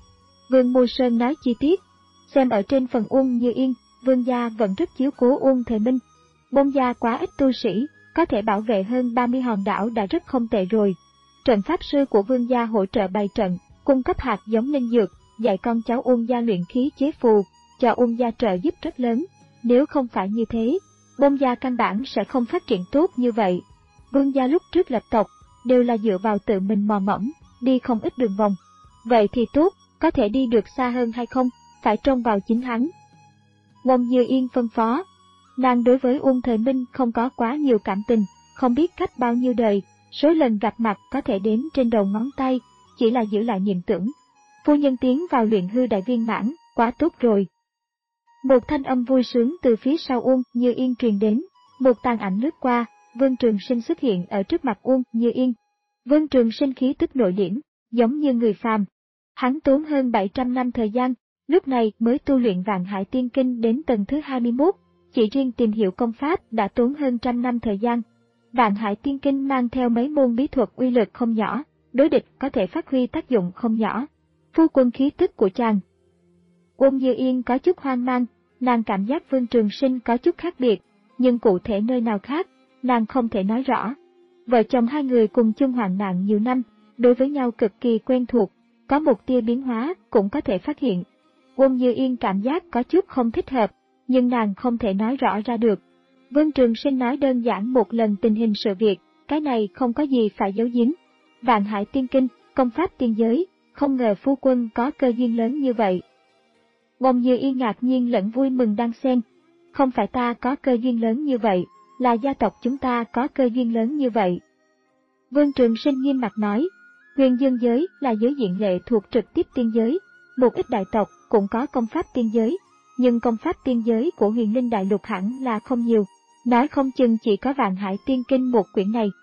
Vương Mưu Sơn nói chi tiết, xem ở trên phần Uông Như Yên, Vương gia vẫn rất chiếu cố Uông Thời Minh. Bông gia quá ít tu sĩ, có thể bảo vệ hơn ba mươi hòn đảo đã rất không tệ rồi. Trận pháp sư của Vương gia hỗ trợ bày trận, cung cấp hạt giống linh dược, dạy con cháu Uông gia luyện khí chế phù, cho Uông gia trợ giúp rất lớn. Nếu không phải như thế, Bông gia căn bản sẽ không phát triển tốt như vậy. Vương gia lúc trước lập tộc, đều là dựa vào tự mình mò mẫm, đi không ít đường vòng. Vậy thì tốt, có thể đi được xa hơn hay không, phải trông vào chính hắn. Uông Như Yên phân phó. Nàng đối với Uông Thời Minh không có quá nhiều cảm tình, không biết cách bao nhiêu đời, số lần gặp mặt có thể đếm trên đầu ngón tay, chỉ là giữ lại niệm tưởng. Phu nhân tiến vào luyện hư đại viên mãn, quá tốt rồi. Một thanh âm vui sướng từ phía sau Uông Như Yên truyền đến, một tàn ảnh lướt qua, Vương Trường Sinh xuất hiện ở trước mặt Uông Như Yên. Vương Trường Sinh khí tức nội liễm, giống như người phàm. Hắn tốn hơn bảy trăm năm thời gian, lúc này mới tu luyện Vạn Hải Tiên Kinh đến tầng thứ hai mươi mốt, chỉ riêng tìm hiểu công pháp đã tốn hơn trăm năm thời gian. Vạn Hải Tiên Kinh mang theo mấy môn bí thuật uy lực không nhỏ, đối địch có thể phát huy tác dụng không nhỏ. Phu quân khí tức của chàng. Uông Như Yên có chút hoang mang, nàng cảm giác Vương Trường Sinh có chút khác biệt, nhưng cụ thể nơi nào khác, nàng không thể nói rõ. Vợ chồng hai người cùng chung hoạn nạn nhiều năm, đối với nhau cực kỳ quen thuộc, có một tia biến hóa cũng có thể phát hiện. Uông Như Yên cảm giác có chút không thích hợp, nhưng nàng không thể nói rõ ra được. Vương Trường Sinh nói đơn giản một lần tình hình sự việc, cái này không có gì phải giấu giếm. Vạn Hải Tiên Kinh, công pháp tiên giới, không ngờ phu quân có cơ duyên lớn như vậy. Uông Như Yên ngạc nhiên lẫn vui mừng đan xen. Không phải ta có cơ duyên lớn như vậy, là gia tộc chúng ta có cơ duyên lớn như vậy. Vương Trường Sinh nghiêm mặt nói, huyền dương giới là giới diện lệ thuộc trực tiếp tiên giới, một ít đại tộc cũng có công pháp tiên giới, nhưng công pháp tiên giới của huyền linh đại lục hẳn là không nhiều, nói không chừng chỉ có Vạn Hải Tiên Kinh một quyển này.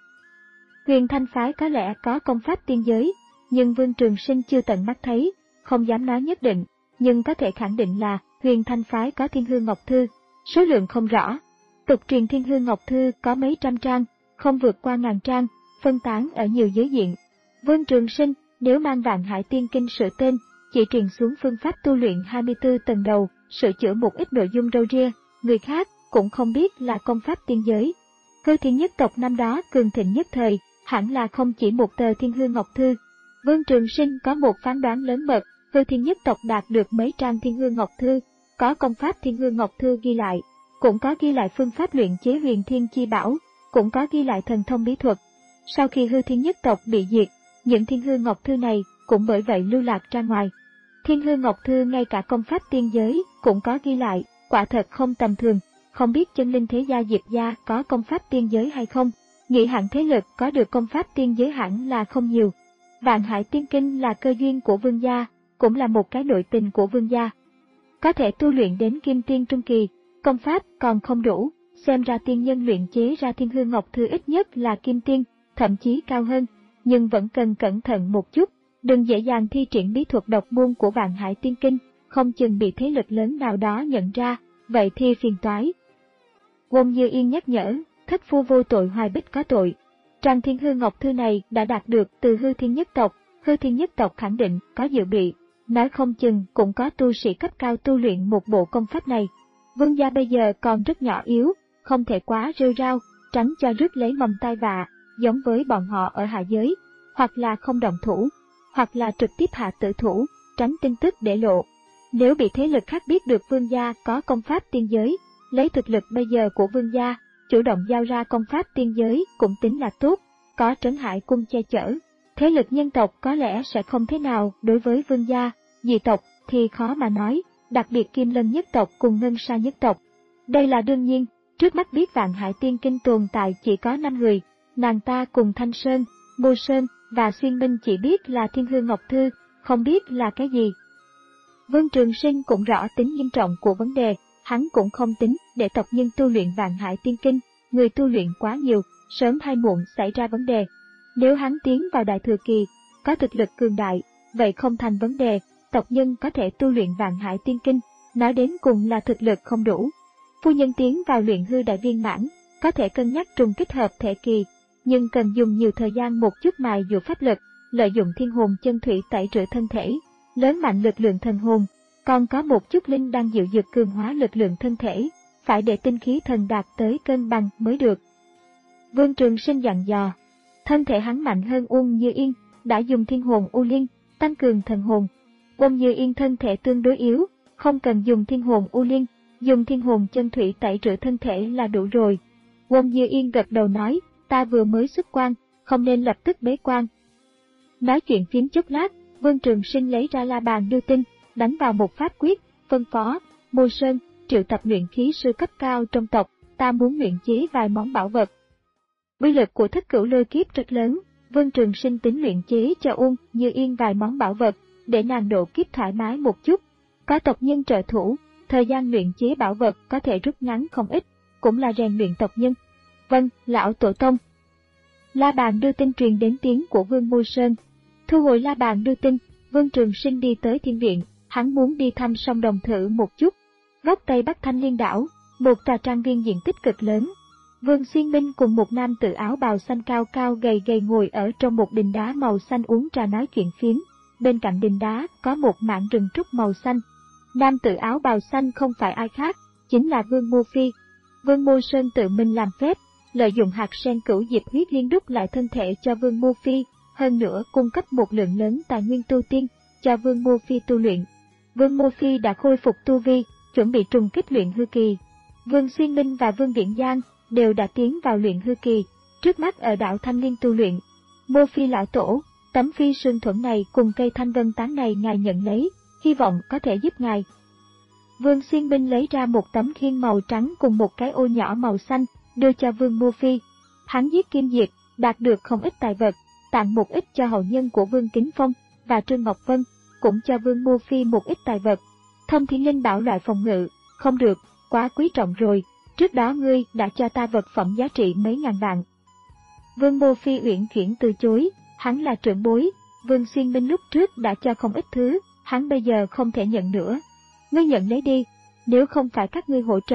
Huyền Thanh Phái có lẽ có công pháp tiên giới, nhưng Vương Trường Sinh chưa tận mắt thấy, không dám nói nhất định, nhưng có thể khẳng định là Huyền Thanh Phái có Thiên Hương Ngọc Thư, số lượng không rõ. Tục truyền Thiên Hương Ngọc Thư có mấy trăm trang, không vượt qua ngàn trang, phân tán ở nhiều giới diện. Vương Trường Sinh nếu mang Vạn Hải Tiên Kinh sửa tên, chỉ truyền xuống phương pháp tu luyện hai mươi tư tầng đầu, sửa chữa một ít nội dung râu ria, người khác cũng không biết là công pháp tiên giới. Hư Thiên nhất tộc năm đó cường thịnh nhất thời, hẳn là không chỉ một tờ Thiên Hương Ngọc Thư. Vương Trường Sinh có một phán đoán lớn mật, Hư Thiên nhất tộc đạt được mấy trang Thiên Hương Ngọc Thư, có công pháp Thiên Hương Ngọc Thư ghi lại, cũng có ghi lại phương pháp luyện chế Huyền Thiên Chi Bảo, cũng có ghi lại thần thông bí thuật. Sau khi Hư Thiên nhất tộc bị diệt, những Thiên Hương Ngọc Thư này cũng bởi vậy lưu lạc ra ngoài. Thiên Hương Ngọc Thư ngay cả công pháp tiên giới cũng có ghi lại, quả thật không tầm thường, không biết chân linh thế gia Diệp gia có công pháp tiên giới hay không. Nghĩ hẳn thế lực có được công pháp tiên giới hẳn là không nhiều. Vạn Hải Tiên Kinh là cơ duyên của Vương gia, cũng là một cái nội tình của Vương gia. Có thể tu luyện đến Kim Tiên Trung Kỳ, công pháp còn không đủ, xem ra tiên nhân luyện chế ra Thiên Hương Ngọc Thư ít nhất là Kim Tiên, thậm chí cao hơn, nhưng vẫn cần cẩn thận một chút, đừng dễ dàng thi triển bí thuật độc môn của Vạn Hải Tiên Kinh, không chừng bị thế lực lớn nào đó nhận ra, vậy thì phiền toái. Wong Như Yên nhắc nhở, thất phu vô tội hoài bích có tội. Trang Thiên Hương Ngọc Thư này đã đạt được từ Hư Thiên nhất tộc, Hư Thiên nhất tộc khẳng định có dự bị, nói không chừng cũng có tu sĩ cấp cao tu luyện một bộ công pháp này. Vương gia bây giờ còn rất nhỏ yếu, không thể quá rêu rao, tránh cho rước lấy mầm tai vạ, giống với bọn họ ở hạ giới, hoặc là không động thủ, hoặc là trực tiếp hạ tử thủ, tránh tin tức để lộ. Nếu bị thế lực khác biết được Vương gia có công pháp tiên giới, lấy thực lực bây giờ của Vương gia, chủ động giao ra công pháp tiên giới cũng tính là tốt, có Trấn Hải Cung che chở. Thế lực nhân tộc có lẽ sẽ không thế nào đối với Vương gia, dị tộc thì khó mà nói, đặc biệt Kim Lân nhất tộc cùng Ngân Sa nhất tộc. Đây là đương nhiên, trước mắt biết Vạn Hải Tiên Kinh tồn tại chỉ có năm người, nàng ta cùng Thanh Sơn, Mô Sơn và Xuyên Minh chỉ biết là Thiên Hương Ngọc Thư, không biết là cái gì. Vương Trường Sinh cũng rõ tính nghiêm trọng của vấn đề, hắn cũng không tính để tộc nhân tu luyện Vạn Hải Tiên Kinh, người tu luyện quá nhiều, sớm hay muộn xảy ra vấn đề. Nếu hắn tiến vào Đại Thừa Kỳ, có thực lực cường đại, vậy không thành vấn đề, tộc nhân có thể tu luyện Vạn Hải Tiên Kinh, nói đến cùng là thực lực không đủ. Phu nhân tiến vào luyện hư đại viên mãn, có thể cân nhắc trùng kích hợp thể kỳ, nhưng cần dùng nhiều thời gian một chút mài dũa pháp lực, lợi dụng thiên hồn chân thủy tẩy rửa thân thể, lớn mạnh lực lượng thần hồn, còn có một chút linh đang dịu dược cường hóa lực lượng thân thể, phải để tinh khí thần đạt tới cân bằng mới được. Vương Trường Sinh dặn dò, thân thể hắn mạnh hơn Uông Như Yên, đã dùng thiên hồn U Liên, tăng cường thần hồn. Uông Như Yên thân thể tương đối yếu, không cần dùng thiên hồn U Liên, dùng thiên hồn chân thủy tẩy rửa thân thể là đủ rồi. Uông Như Yên gật đầu nói, ta vừa mới xuất quan, không nên lập tức bế quan. Nói chuyện phím chốc lát, Vương Trường Sinh lấy ra la bàn đưa tin, đánh vào một pháp quyết, phân phó, Mô Sơn, triệu tập luyện khí sư cấp cao trong tộc, ta muốn luyện chế vài món bảo vật. Uy lực của thất cửu lôi kiếp rất lớn, Vương Trường Sinh tính luyện chế cho Uông Như Yên vài món bảo vật, để nàng độ kiếp thoải mái một chút. Có tộc nhân trợ thủ, thời gian luyện chế bảo vật có thể rút ngắn không ít, cũng là rèn luyện tộc nhân. Vâng, lão tổ tông. La bàn đưa tin truyền đến tiếng của Vương Mô Sơn. Thu hồi la bàn đưa tin, Vương Trường Sinh đi tới thiên viện, hắn muốn đi thăm sông Đồng thử một chút. Góc Tây Bắc Thanh Liên đảo, một tòa trang viên diện tích cực lớn. Vương Xuyên Minh cùng một nam tử áo bào xanh cao cao gầy gầy ngồi ở trong một đình đá màu xanh uống trà nói chuyện phiếm. Bên cạnh đình đá có một mảng rừng trúc màu xanh. Nam tử áo bào xanh không phải ai khác, chính là Vương Mô Phi. Vương Mô Sơn tự mình làm phép, lợi dụng hạt sen cửu diệp huyết liên đúc lại thân thể cho Vương Mô Phi, hơn nữa cung cấp một lượng lớn tài nguyên tu tiên cho Vương Mô Phi tu luyện. Vương Mô Phi đã khôi phục tu vi, chuẩn bị trùng kích luyện hư kỳ. Vương Xuyên Minh và Vương Viễn Giang đều đã tiến vào luyện hư kỳ, trước mắt ở đảo Thanh Liên tu luyện. Mô Phi lão tổ, tấm phi sương thuẫn này cùng cây thanh vân tán này ngài nhận lấy, hy vọng có thể giúp ngài. Vương Xuyên Minh lấy ra một tấm khiên màu trắng cùng một cái ô nhỏ màu xanh, đưa cho Vương Mô Phi. Hắn giết Kim Diệt, đạt được không ít tài vật, tặng một ít cho hậu nhân của Vương Kính Phong và Trương Ngọc Vân, cũng cho Vương Mô Phi một ít tài vật. Thông Thiên Linh bảo loại phòng ngự, không được, quá quý trọng rồi, trước đó ngươi đã cho ta vật phẩm giá trị mấy ngàn vạn. Vương Mô Phi uyển chuyển từ chối, hắn là trưởng bối, Vương Xuyên Minh lúc trước đã cho không ít thứ, hắn bây giờ không thể nhận nữa. Ngươi nhận lấy đi, nếu không phải các ngươi hỗ trợ,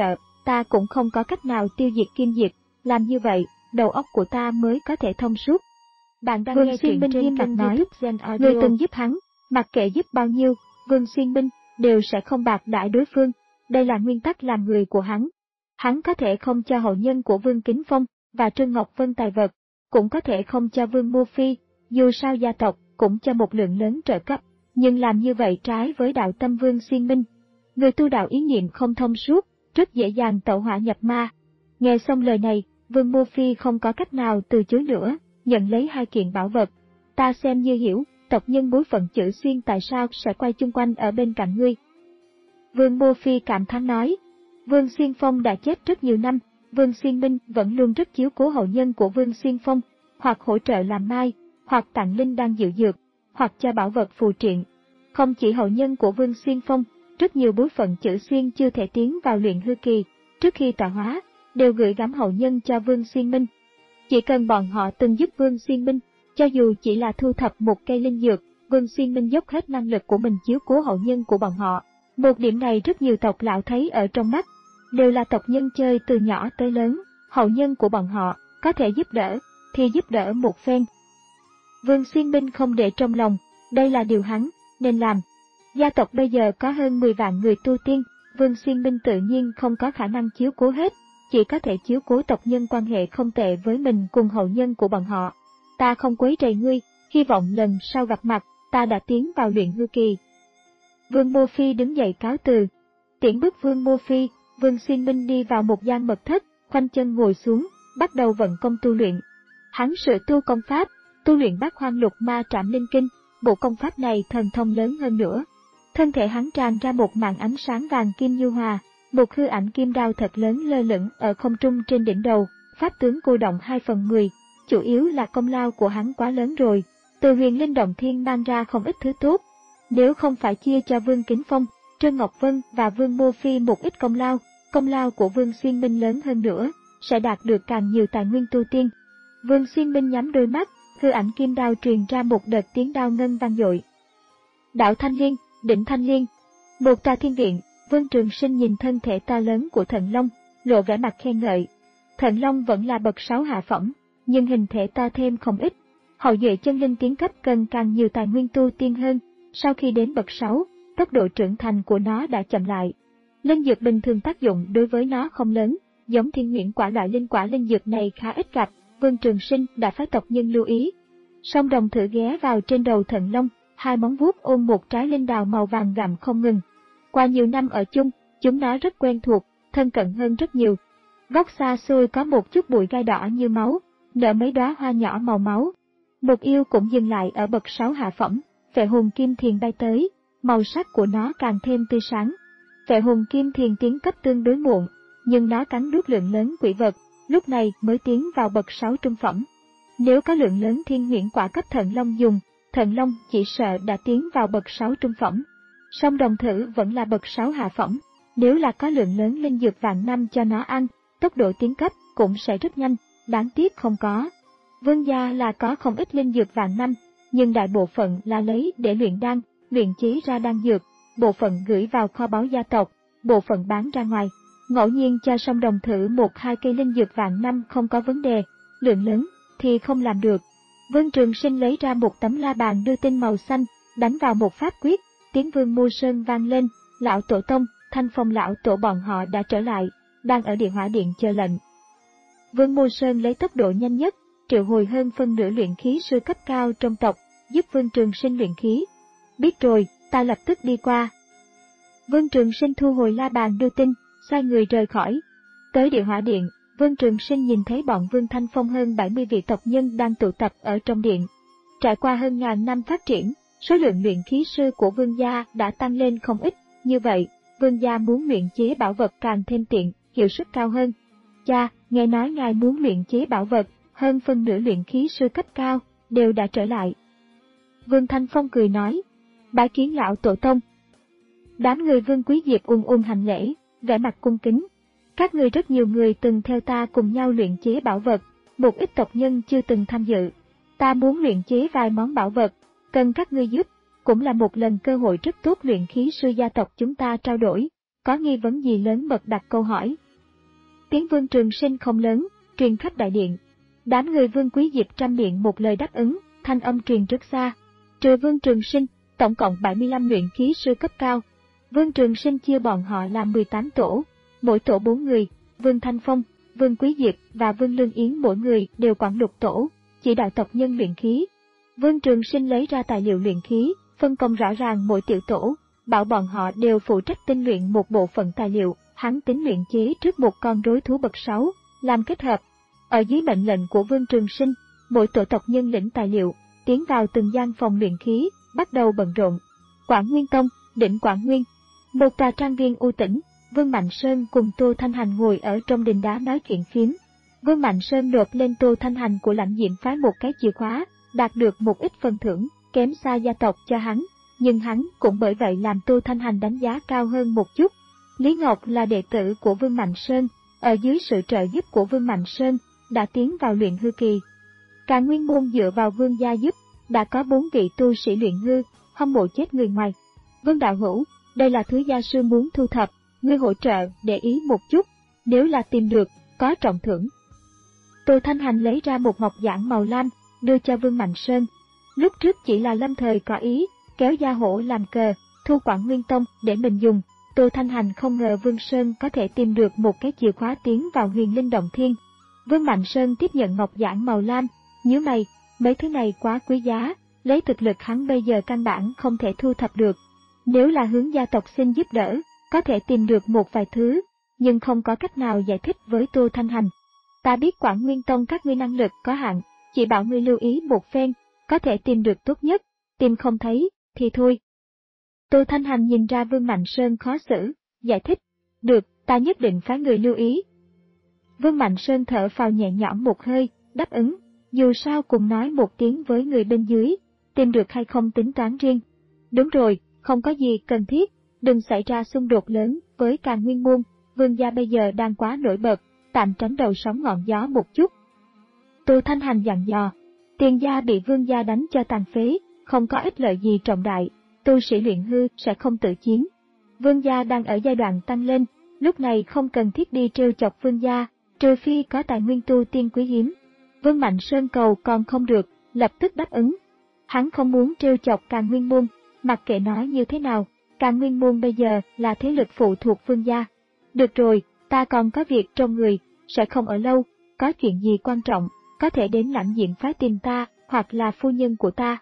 ta cũng không có cách nào tiêu diệt Kim Diệt, làm như vậy, đầu óc của ta mới có thể thông suốt. Bạn đang Vương nghe Xuyên truyện Minh nghiêm trên mặt kênh nói, YouTube Gen Audio. người từng giúp hắn, Mặc kệ giúp bao nhiêu, Vương Xuyên Minh đều sẽ không bạc đãi đối phương, đây là nguyên tắc làm người của hắn. Hắn có thể không cho hậu nhân của Vương Kính Phong và Trương Ngọc Vân tài vật, cũng có thể không cho Vương Mô Phi, dù sao gia tộc cũng cho một lượng lớn trợ cấp, nhưng làm như vậy trái với đạo tâm Vương Xuyên Minh. Người tu đạo ý niệm không thông suốt, rất dễ dàng tẩu hỏa nhập ma. Nghe xong lời này, Vương Mô Phi không có cách nào từ chối nữa, nhận lấy hai kiện bảo vật. Ta xem như hiểu, tộc nhân bối phận Chữ Xuyên tại sao sẽ quay chung quanh ở bên cạnh ngươi. Vương Mô Phi cảm thán nói, Vương Xuyên Phong đã chết rất nhiều năm, Vương Xuyên Minh vẫn luôn rất chiếu cố hậu nhân của Vương Xuyên Phong, hoặc hỗ trợ làm mai, hoặc tặng linh đan diệu dược, hoặc cho bảo vật phù triện. Không chỉ hậu nhân của Vương Xuyên Phong, rất nhiều bối phận Chữ Xuyên chưa thể tiến vào luyện hư kỳ, trước khi tọa hóa, đều gửi gắm hậu nhân cho Vương Xuyên Minh. Chỉ cần bọn họ từng giúp Vương Xuyên Minh, cho dù chỉ là thu thập một cây linh dược, Vương Xuyên Minh dốc hết năng lực của mình chiếu cố hậu nhân của bọn họ. Một điểm này rất nhiều tộc lão thấy ở trong mắt, đều là tộc nhân chơi từ nhỏ tới lớn, hậu nhân của bọn họ, có thể giúp đỡ, thì giúp đỡ một phen. Vương Xuyên Minh không để trong lòng, đây là điều hắn nên làm. Gia tộc bây giờ có hơn mười vạn người tu tiên, Vương Xuyên Minh tự nhiên không có khả năng chiếu cố hết, chỉ có thể chiếu cố tộc nhân quan hệ không tệ với mình cùng hậu nhân của bọn họ. Ta không quấy rầy ngươi, hy vọng lần sau gặp mặt, ta đã tiến vào luyện hư kỳ. Vương Mô Phi đứng dậy cáo từ. Tiễn bước Vương Mô Phi, Vương Xuyên Minh đi vào một gian mật thất, khoanh chân ngồi xuống, bắt đầu vận công tu luyện. Hắn sử tu công pháp, tu luyện Bát Hoang Lục Ma Trảm Linh Kinh, bộ công pháp này thần thông lớn hơn nữa. Thân thể hắn tràn ra một màn ánh sáng vàng kim nhu hòa, một hư ảnh kim đao thật lớn lơ lửng ở không trung trên đỉnh đầu, pháp tướng cô động hai phần mười, chủ yếu là công lao của hắn quá lớn rồi, từ Huyền Linh Động Thiên mang ra không ít thứ tốt. Nếu không phải chia cho Vương Kính Phong, Trương Ngọc Vân và Vương Mô Phi một ít công lao, công lao của Vương Xuyên Minh lớn hơn nữa, sẽ đạt được càng nhiều tài nguyên tu tiên. Vương Xuyên Minh nhắm đôi mắt, hư ảnh kim đao truyền ra một đợt tiếng đao ngân vang dội. Đạo Thanh Liên, đỉnh Thanh Liên, một tòa thiên viện. Vương Trường Sinh nhìn thân thể to lớn của Thần Long, lộ vẻ mặt khen ngợi. Thần Long vẫn là bậc sáu hạ phẩm, nhưng hình thể to thêm không ít. Hậu duệ chân linh tiến cấp cần càng nhiều tài nguyên tu tiên hơn. Sau khi đến bậc sáu, tốc độ trưởng thành của nó đã chậm lại. Linh dược bình thường tác dụng đối với nó không lớn, giống thiên nhuyễn quả loại linh quả linh dược này khá ít gặp. Vương Trường Sinh đã phái tộc nhân lưu ý. Song đồng thử ghé vào trên đầu Thần Long, hai móng vuốt ôm một trái linh đào màu vàng gặm không ngừng. Qua nhiều năm ở chung, chúng nó rất quen thuộc, thân cận hơn rất nhiều. Góc xa xôi có một chút bụi gai đỏ như máu, nở mấy đóa hoa nhỏ màu máu. Một yêu cũng dừng lại ở bậc sáu hạ phẩm, Phệ Hồn Kim Thiền bay tới, màu sắc của nó càng thêm tươi sáng. Phệ Hồn Kim Thiền tiến cấp tương đối muộn, nhưng nó cắn nuốt lượng lớn quỷ vật, lúc này mới tiến vào bậc sáu trung phẩm. Nếu có lượng lớn thiên huyễn quả cấp Thần Long dùng, Thần Long chỉ sợ đã tiến vào bậc sáu trung phẩm. Song đồng thử vẫn là bậc sáu hạ phẩm, nếu là có lượng lớn linh dược vạn năm cho nó ăn, tốc độ tiến cấp cũng sẽ rất nhanh, đáng tiếc không có. Vương gia là có không ít linh dược vạn năm, nhưng đại bộ phận là lấy để luyện đan, luyện chế ra đan dược, bộ phận gửi vào kho báu gia tộc, bộ phận bán ra ngoài. Ngẫu nhiên cho song đồng thử một hai cây linh dược vạn năm không có vấn đề, lượng lớn thì không làm được. Vương Trường Sinh lấy ra một tấm la bàn đưa tinh màu xanh, đánh vào một pháp quyết. Tiếng Vương Mô Sơn vang lên, lão tổ tông, Thanh Phong lão tổ bọn họ đã trở lại, đang ở địa hỏa điện chờ lệnh. Vương Mô Sơn lấy tốc độ nhanh nhất, triệu hồi hơn phân nửa luyện khí sư cấp cao trong tộc, giúp Vương Trường Sinh luyện khí. Biết rồi, ta lập tức đi qua. Vương Trường Sinh thu hồi la bàn đưa tin, xoay người rời khỏi. Tới địa hỏa điện, Vương Trường Sinh nhìn thấy bọn Vương Thanh Phong hơn bảy mươi vị tộc nhân đang tụ tập ở trong điện. Trải qua hơn ngàn năm phát triển, số lượng luyện khí sư của Vương gia đã tăng lên không ít, như vậy, Vương gia muốn luyện chế bảo vật càng thêm tiện, hiệu suất cao hơn. Cha, nghe nói ngài muốn luyện chế bảo vật, hơn phân nửa luyện khí sư cấp cao, đều đã trở lại. Vương Thanh Phong cười nói, bái kiến lão tổ tông. Đám người Vương Quý Diệp ung ung hành lễ, vẻ mặt cung kính. Các người rất nhiều người từng theo ta cùng nhau luyện chế bảo vật, một ít tộc nhân chưa từng tham dự. Ta muốn luyện chế vài món bảo vật, cần các ngươi giúp, cũng là một lần cơ hội rất tốt luyện khí sư gia tộc chúng ta trao đổi. Có nghi vấn gì lớn mật đặt câu hỏi. Tiếng Vương Trường Sinh không lớn, truyền khắp đại điện. Đám người Vương Quý Diệp trăm miệng một lời đáp ứng, thanh âm truyền rất xa. Trừ Vương Trường Sinh, tổng cộng bảy mươi lăm luyện khí sư cấp cao. Vương Trường Sinh chia bọn họ làm mười tám tổ, mỗi tổ bốn người, Vương Thanh Phong, Vương Quý Diệp và Vương Lương Yến mỗi người đều quản lục tổ, chỉ đạo tộc nhân luyện khí. Vương Trường Sinh lấy ra tài liệu luyện khí, phân công rõ ràng mỗi tiểu tổ, bảo bọn họ đều phụ trách tinh luyện một bộ phận tài liệu, hắn tính luyện chế trước một con rối thú bậc sáu, làm kết hợp. Ở dưới mệnh lệnh của Vương Trường Sinh, mỗi tổ tộc nhân lĩnh tài liệu, tiến vào từng gian phòng luyện khí, bắt đầu bận rộn. Quảng Nguyên Tông, đỉnh Quảng Nguyên. Một tòa trang viên u tĩnh, Vương Mạnh Sơn cùng Tô Thanh Hành ngồi ở trong đình đá nói chuyện phiếm. Vương Mạnh Sơn nộp lên Tô Thanh Hành của lãnh diệm phái một cái chìa khóa, đạt được một ít phần thưởng, kém xa gia tộc cho hắn, nhưng hắn cũng bởi vậy làm Tô Thanh Hành đánh giá cao hơn một chút. Lý Ngọc là đệ tử của Vương Mạnh Sơn, ở dưới sự trợ giúp của Vương Mạnh Sơn, đã tiến vào luyện hư kỳ. Càn Nguyên môn dựa vào Vương gia giúp, đã có bốn vị tu sĩ luyện hư, hâm mộ chết người ngoài. Vương đạo hữu, đây là thứ gia sư muốn thu thập, ngươi hỗ trợ để ý một chút, nếu là tìm được, có trọng thưởng. Tô Thanh Hành lấy ra một ngọc giản màu lam, đưa cho Vương Mạnh Sơn. Lúc trước chỉ là lâm thời có ý, kéo gia hổ làm cờ, thu Quảng Nguyên Tông để mình dùng. Tô Thanh Hành không ngờ Vương Sơn có thể tìm được một cái chìa khóa tiến vào Huyền Linh Động Thiên. Vương Mạnh Sơn tiếp nhận ngọc giản màu lam, nhíu mày, mấy thứ này quá quý giá, lấy thực lực hắn bây giờ căn bản không thể thu thập được. Nếu là hướng gia tộc xin giúp đỡ, có thể tìm được một vài thứ, nhưng không có cách nào giải thích với Tô Thanh Hành. Ta biết Quảng Nguyên Tông các ngươi năng lực có hạn, chỉ bảo ngươi lưu ý một phen, có thể tìm được tốt nhất, tìm không thấy, thì thôi. Tô Thanh Hành nhìn ra Vương Mạnh Sơn khó xử, giải thích, được, ta nhất định phái người lưu ý. Vương Mạnh Sơn thở phào nhẹ nhõm một hơi, đáp ứng, dù sao cùng nói một tiếng với người bên dưới, tìm được hay không tính toán riêng. Đúng rồi, không có gì cần thiết, đừng xảy ra xung đột lớn với Càn Nguyên môn, Vương gia bây giờ đang quá nổi bật, tạm tránh đầu sóng ngọn gió một chút. Tô Thanh Hành dặn dò, Tiền gia bị Vương gia đánh cho tàn phế, không có ích lợi gì trọng đại, tu sĩ luyện hư sẽ không tự chiến. Vương gia đang ở giai đoạn tăng lên, lúc này không cần thiết đi trêu chọc Vương gia, trừ phi có tài nguyên tu tiên quý hiếm. Vương Mạnh Sơn cầu còn không được, lập tức đáp ứng. Hắn không muốn trêu chọc Càn Nguyên môn, mặc kệ nói như thế nào, Càn Nguyên môn bây giờ là thế lực phụ thuộc Vương gia. Được rồi, ta còn có việc trong người, sẽ không ở lâu, có chuyện gì quan trọng, có thể đến lãnh diệm phái tìm ta, hoặc là phu nhân của ta.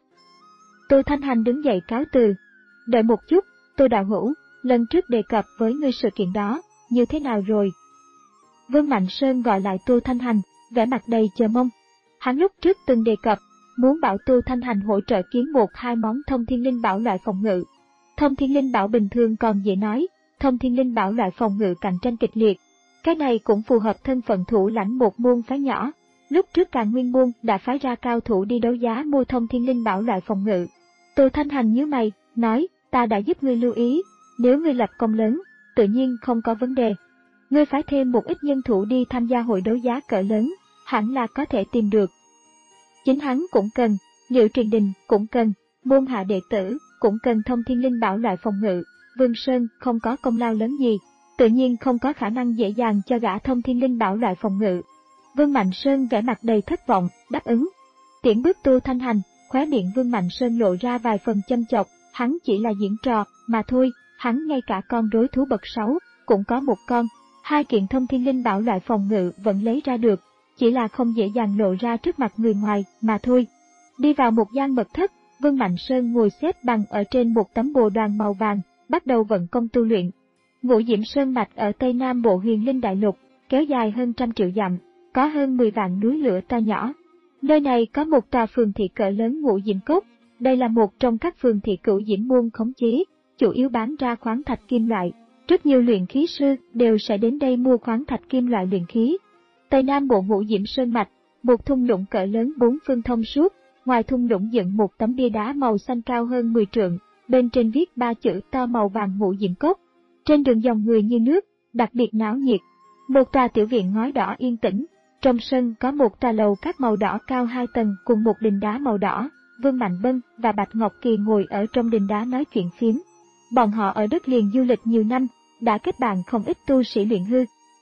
Tô Thanh Hành đứng dậy cáo từ. Đợi một chút, Tô đạo hữu, lần trước đề cập với ngươi sự kiện đó, như thế nào rồi? Vương Mạnh Sơn gọi lại Tô Thanh Hành, vẻ mặt đầy chờ mong. Hắn lúc trước từng đề cập, muốn bảo Tô Thanh Hành hỗ trợ kiếm một hai món thông thiên linh bảo loại phòng ngự. Thông thiên linh bảo bình thường còn dễ nói, thông thiên linh bảo loại phòng ngự cạnh tranh kịch liệt. Cái này cũng phù hợp thân phận thủ lãnh một môn phái nhỏ. Lúc trước Càn Nguyên môn đã phái ra cao thủ đi đấu giá mua thông thiên linh bảo loại phòng ngự. Tô Thanh Hành nhíu mày, nói, ta đã giúp ngươi lưu ý, nếu ngươi lập công lớn, tự nhiên không có vấn đề. Ngươi phái thêm một ít nhân thủ đi tham gia hội đấu giá cỡ lớn, hẳn là có thể tìm được. Chính hắn cũng cần, Liệu Truyền Đình cũng cần, môn hạ đệ tử cũng cần thông thiên linh bảo loại phòng ngự. Vương Sơn không có công lao lớn gì, tự nhiên không có khả năng dễ dàng cho gã thông thiên linh bảo loại phòng ngự. Vương Mạnh Sơn vẻ mặt đầy thất vọng, đáp ứng. Tiễn bước Tô Thanh Hành, khóe miệng Vương Mạnh Sơn lộ ra vài phần châm chọc, hắn chỉ là diễn trò, mà thôi, hắn ngay cả con rối thú bậc sáu, cũng có một con, hai kiện thông thiên linh bảo loại phòng ngự vẫn lấy ra được, chỉ là không dễ dàng lộ ra trước mặt người ngoài, mà thôi. Đi vào một gian mật thất, Vương Mạnh Sơn ngồi xếp bằng ở trên một tấm bồ đoàn màu vàng, bắt đầu vận công tu luyện. Ngũ Diễm Sơn mạch ở Tây Nam Bộ Huyền Linh Đại Lục, kéo dài hơn trăm triệu dặm, có hơn mười vạn núi lửa to nhỏ. Nơi này có một tòa phường thị cỡ lớn Ngũ Diễm Cốc, đây là một trong các phường thị cửu diễm môn khống chế, chủ yếu bán ra khoáng thạch kim loại. Rất nhiều luyện khí sư đều sẽ đến đây mua khoáng thạch kim loại luyện khí. Tây Nam Bộ Ngũ Diễm Sơn mạch, một thung lũng cỡ lớn bốn phương thông suốt, ngoài thung lũng dựng một tấm bia đá màu xanh cao hơn mười trượng, bên trên viết ba chữ to màu vàng Ngũ Diễm Cốc. Trên đường dòng người như nước, đặc biệt náo nhiệt. Một tòa tiểu viện ngói đỏ yên tĩnh, trong sân có một tòa lầu các màu đỏ cao hai tầng cùng một đình đá màu đỏ. Vương Mạnh Bân và Bạch Ngọc Kỳ ngồi ở trong đình đá nói chuyện phiếm. Bọn họ ở đất liền du lịch nhiều năm, đã kết bạn không ít tu sĩ luyện hư.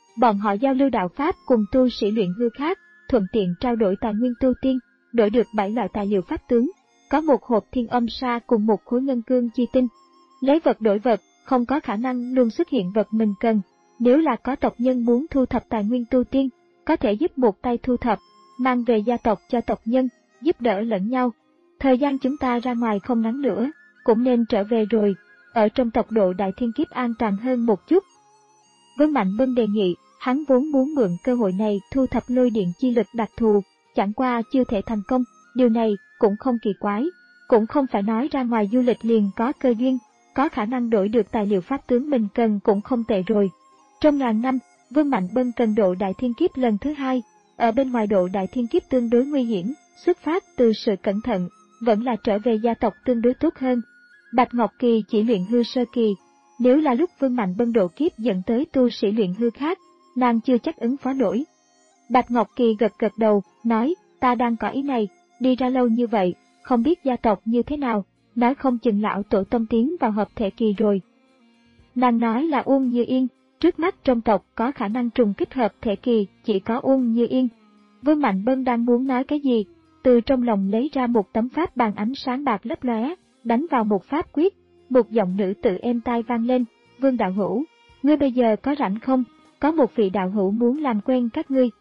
bọn họ giao lưu đạo Pháp cùng tu sĩ luyện hư khác, thuận tiện trao đổi tài nguyên tu tiên, đổi được bảy loại tài liệu pháp tướng, có một hộp thiên âm sa cùng một khối ngân cương chi tinh. Lấy vật đổi vật, không có khả năng luôn xuất hiện vật mình cần. Nếu là có tộc nhân muốn thu thập tài nguyên tu tiên, có thể giúp một tay thu thập, mang về gia tộc cho tộc nhân, giúp đỡ lẫn nhau. Thời gian chúng ta ra ngoài không ngắn nữa, cũng nên trở về rồi, ở trong tộc độ Đại Thiên Kiếp an toàn hơn một chút. Vương Mạnh Bân đề nghị, hắn vốn muốn mượn cơ hội này thu thập lôi điện chi lực đặc thù, chẳng qua chưa thể thành công, điều này cũng không kỳ quái, cũng không phải nói ra ngoài du lịch liền có cơ duyên, có khả năng đổi được tài liệu pháp tướng mình cần cũng không tệ rồi. Trong ngàn năm, Vương Mạnh Bân cần độ Đại Thiên Kiếp lần thứ hai, ở bên ngoài độ Đại Thiên Kiếp tương đối nguy hiểm, xuất phát từ sự cẩn thận, vẫn là trở về gia tộc tương đối tốt hơn. Bạch Ngọc Kỳ chỉ luyện hư sơ kỳ, nếu là lúc Vương Mạnh Bân độ kiếp dẫn tới tu sĩ luyện hư khác, nàng chưa chắc ứng phó nổi. Bạch Ngọc Kỳ gật gật đầu, nói, ta đang có ý này, đi ra lâu như vậy, không biết gia tộc như thế nào, nói không chừng lão tổ tông tiến vào hợp thể kỳ rồi. Nàng nói là Uông Như Yên, trước mắt trong tộc có khả năng trùng kích hợp thể kỳ, chỉ có Uông Như Yên. Vương Mạnh Bân đang muốn nói cái gì, từ trong lòng lấy ra một tấm pháp bàn ánh sáng bạc lấp lóe, đánh vào một pháp quyết, một giọng nữ tự êm tai vang lên, Vương đạo hữu, ngươi bây giờ có rảnh không, có một vị đạo hữu muốn làm quen các ngươi.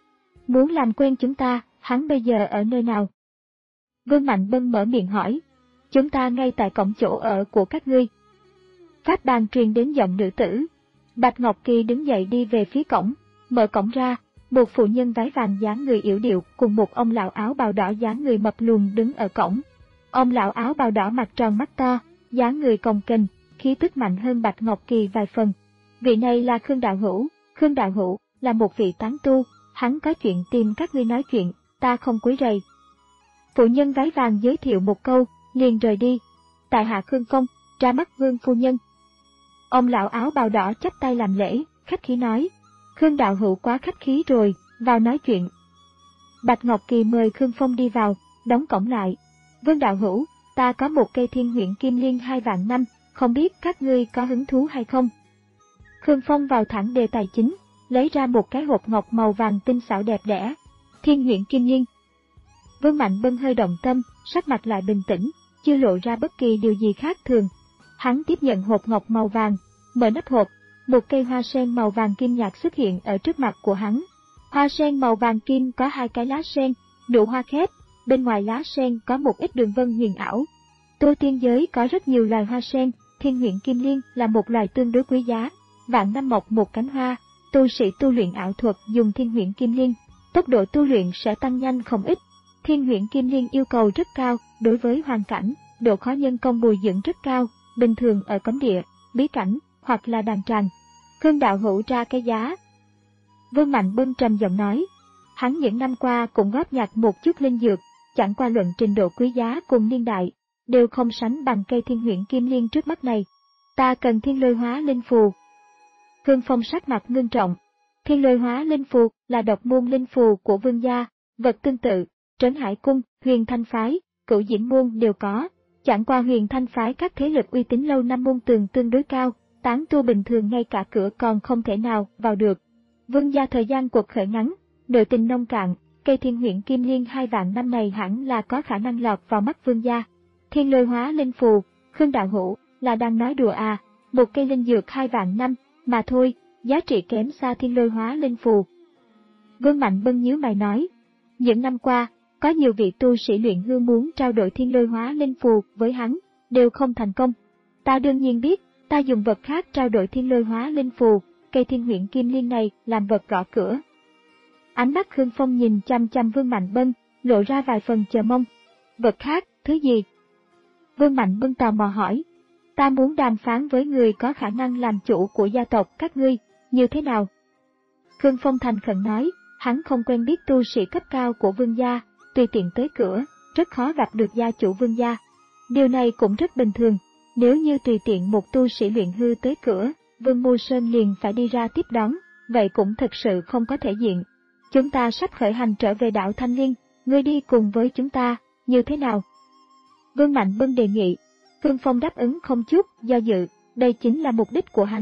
Muốn làm quen chúng ta, hắn bây giờ ở nơi nào? Vương Mạnh Bân mở miệng hỏi, chúng ta ngay tại cổng chỗ ở của các ngươi. Pháp bàn truyền đến giọng nữ tử. Bạch Ngọc Kỳ đứng dậy đi về phía cổng, mở cổng ra, một phụ nhân váy vàng dáng người yểu điệu cùng một ông lão áo bào đỏ dáng người mập lùn đứng ở cổng. Ông lão áo bào đỏ mặt tròn mắt to, dáng người cồng kềnh, khí tức mạnh hơn Bạch Ngọc Kỳ vài phần. Vị này là Khương đạo hữu, Khương đạo hữu là một vị tán tu, hắn có chuyện tìm các ngươi nói chuyện, ta không quấy rầy. Phụ nhân váy vàng giới thiệu một câu, liền rời đi. Tại hạ Khương Phong, ra mắt Vương phu nhân. Ông lão áo bào đỏ chắp tay làm lễ, khách khí nói, Khương đạo hữu quá khách khí rồi, vào nói chuyện. Bạch Ngọc Kỳ mời Khương Phong đi vào, đóng cổng lại. Vương đạo hữu, ta có một cây thiên huyễn kim liên hai vạn năm, không biết các ngươi có hứng thú hay không? Khương Phong vào thẳng đề tài chính, lấy ra một cái hộp ngọc màu vàng tinh xảo đẹp đẽ. Thiên huyễn kim liên. Vương Mạnh Bân hơi động tâm, sắc mặt lại bình tĩnh, chưa lộ ra bất kỳ điều gì khác thường. Hắn tiếp nhận hộp ngọc màu vàng, mở nắp hộp, một cây hoa sen màu vàng kim nhạt xuất hiện ở trước mặt của hắn. Hoa sen màu vàng kim có hai cái lá sen, nụ hoa khép, bên ngoài lá sen có một ít đường vân huyền ảo. Tu tiên giới có rất nhiều loài hoa sen, thiên huyễn kim liên là một loài tương đối quý giá, vạn năm mọc một cánh hoa, tu sĩ tu luyện ảo thuật dùng thiên huyễn kim liên, tốc độ tu luyện sẽ tăng nhanh không ít. Thiên huyễn kim liên yêu cầu rất cao, đối với hoàn cảnh, độ khó nhân công bồi dưỡng rất cao, bình thường ở cấm địa, bí cảnh, hoặc là đàn tràng. Khương đạo hữu ra cái giá. Vương Mạnh Bân trầm giọng nói, hắn những năm qua cũng góp nhặt một chút linh dược, chẳng qua luận trình độ quý giá cùng niên đại, đều không sánh bằng cây thiên huyễn kim liên trước mắt này. Ta cần thiên lôi hóa linh phù. Khương Phong sắc mặt ngưng trọng. Thiên lôi hóa linh phù là độc môn linh phù của vương gia, vật tương tự, Trấn Hải Cung, Huyền Thanh Phái, Cửu Diễm Môn đều có. Chẳng qua Huyền Thanh Phái các thế lực uy tín lâu năm môn tường tương đối cao, tán tu bình thường ngay cả cửa còn không thể nào vào được. Vương gia thời gian cuộc khởi ngắn, nội tình nông cạn, cây thiên huyễn kim liên hai vạn năm này hẳn là có khả năng lọt vào mắt vương gia. Thiên lôi hóa linh phù, Khương đạo hữu là đang nói đùa à? Một cây linh dược hai vạn năm mà thôi, giá trị kém xa thiên lôi hóa linh phù. Vương Mạnh Bân nhíu mày nói, những năm qua, có nhiều vị tu sĩ luyện hư muốn trao đổi thiên lôi hóa linh phù với hắn, đều không thành công. Ta đương nhiên biết, ta dùng vật khác trao đổi thiên lôi hóa linh phù, cây thiên huyễn kim liên này làm vật gõ cửa. Ánh mắt Khương Phong nhìn chăm chăm Vương Mạnh Bân, lộ ra vài phần chờ mong. Vật khác, thứ gì? Vương Mạnh Bân tò mò hỏi. Ta muốn đàm phán với người có khả năng làm chủ của gia tộc các ngươi, như thế nào? Khương Phong thành khẩn nói, hắn không quen biết tu sĩ cấp cao của vương gia, tùy tiện tới cửa, rất khó gặp được gia chủ vương gia. Điều này cũng rất bình thường, nếu như tùy tiện một tu sĩ luyện hư tới cửa, Vương Mưu Sơn liền phải đi ra tiếp đón, vậy cũng thực sự không có thể diện. Chúng ta sắp khởi hành trở về đảo Thanh Liên, ngươi đi cùng với chúng ta, như thế nào? Vương Mạnh Bân đề nghị. Khương Phong đáp ứng không chút do dự, đây chính là mục đích của hắn, hắn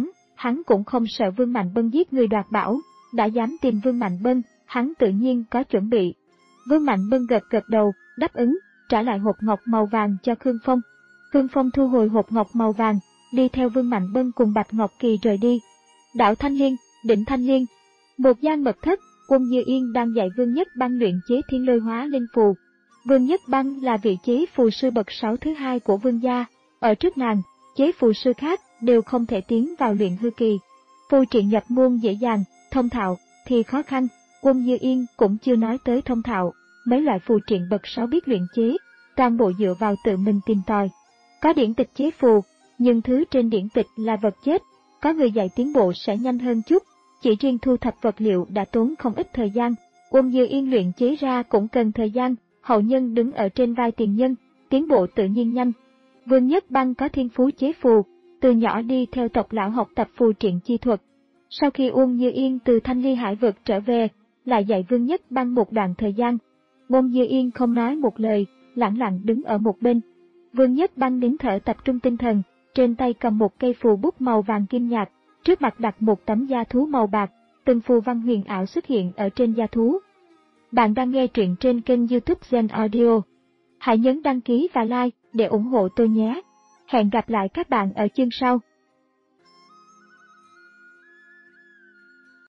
hắn cũng không sợ Vương Mạnh Bân giết người đoạt bảo, đã dám tìm Vương Mạnh Bân, hắn tự nhiên có chuẩn bị. Vương Mạnh Bân gật gật đầu, đáp ứng, trả lại hộp ngọc màu vàng cho Khương Phong. Khương Phong thu hồi hộp ngọc màu vàng, đi theo Vương Mạnh Bân cùng Bạch Ngọc Kỳ rời đi. Đảo Thanh Liên, Đỉnh Thanh Liên. Một gian mật thất, Quân Như Yên đang dạy Vương Nhất Băng luyện chế thiên lôi hóa linh phù. Vương Nhất Băng là vị chế phù sư bậc sáu thứ hai của Vương gia, ở trước nàng, chế phù sư khác đều không thể tiến vào luyện hư kỳ. Phù triện nhập môn dễ dàng, thông thạo thì khó khăn, Quân Như Yên cũng chưa nói tới thông thạo, mấy loại phù triện bậc sáu biết luyện chế, toàn bộ dựa vào tự mình tìm tòi. Có điển tịch chế phù, nhưng thứ trên điển tịch là vật chết, có người dạy tiến bộ sẽ nhanh hơn chút, chỉ riêng thu thập vật liệu đã tốn không ít thời gian, Quân Như Yên luyện chế ra cũng cần thời gian, hậu nhân đứng ở trên vai tiền nhân, tiến bộ tự nhiên nhanh. Vương Nhất Băng có thiên phú chế phù, từ nhỏ đi theo tộc lão học tập phù triện chi thuật. Sau khi Uông Như Yên từ Thanh Ly Hải vực trở về, lại dạy Vương Nhất Băng một đoạn thời gian. Uông Như Yên không nói một lời, lặng lặng đứng ở một bên. Vương Nhất Băng nín thở tập trung tinh thần, trên tay cầm một cây phù bút màu vàng kim nhạt, trước mặt đặt một tấm da thú màu bạc, từng phù văn huyền ảo xuất hiện ở trên da thú. Bạn đang nghe truyện trên kênh YouTube Gen Audio. Hãy nhấn đăng ký và like để ủng hộ tôi nhé. Hẹn gặp lại các bạn ở chương sau.